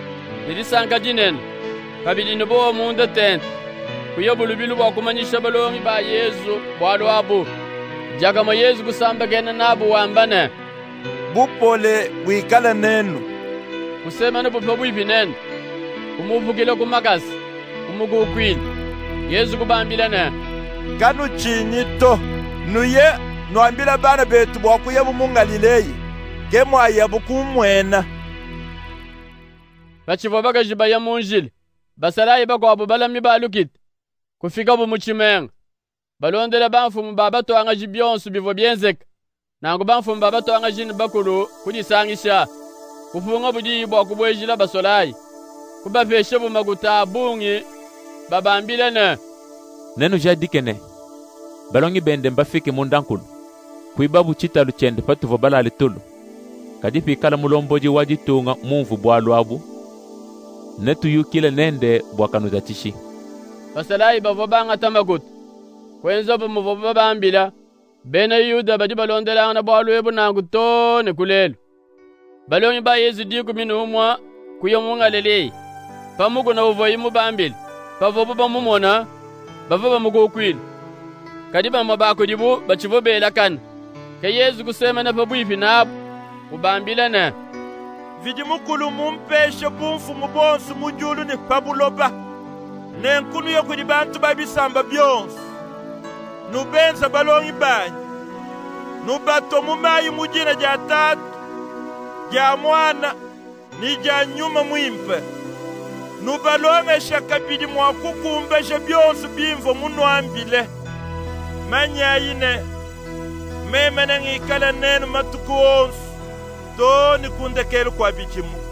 lilisanga dinene kabili ni bo munda tente kuyo bulubilu bwa kumanyisha balongi ba Yesu bwalo abo jagama Yesu kusamba kena nabo wambane bupole bwikala nenu kusema ne bupho bwibinene kumuvukile kumakasi kumugukwini Yesu kubambila ne kanu chinyito nuye nwambila bana betu bwakuye bumungalilei kemwaya bukumwena bachivo bakajiba ya munjili basalayi bakwabo balami balukite kufika bumuchimenga balondela banfumu baba twanga jibyonsu bivo byenzeka nango banfumu baba twanga jini bakulu kujisangisha kufunga budi bwa kubwejila basolayi kubapeshe bumaguta bungi babambile ne nenu jadikene balongi bende mbafike mundankulu kuibabu chitalu chende patuvo balali tulu kadipi kala mulomboji wajitunga mumvu bwalo abu netu yukile nende bwakanuza tishi basalayi bavo banga tamaguta kwenzo bumuvo babambila bene yuda badi balondelanga na bwalo ebu nangu tone kulelu balongi ba Yesu diku minumwa kuyo mungaleleyi pamugu na uvoyi mubambili pavo bamumona bavo bamugukwili kadi bama bakudibu bachivo bela kana ke Yesu kusema na pabwipi napo ubambila na vidi mukulu mumpeshe bumfumu bonsu mujulu ni pabuloba nenkunu yokudi bantu babisamba byonsu nubenza balongi banyi nubato mumayi mujina ja tatu ja mwana ni ja nyuma mwimpe nubalongesha kabidi mwakukumbesha byonsu bimvo munwambile manyayine memene ngikala nenu matuku onsu to nikundekelu kwa bichimu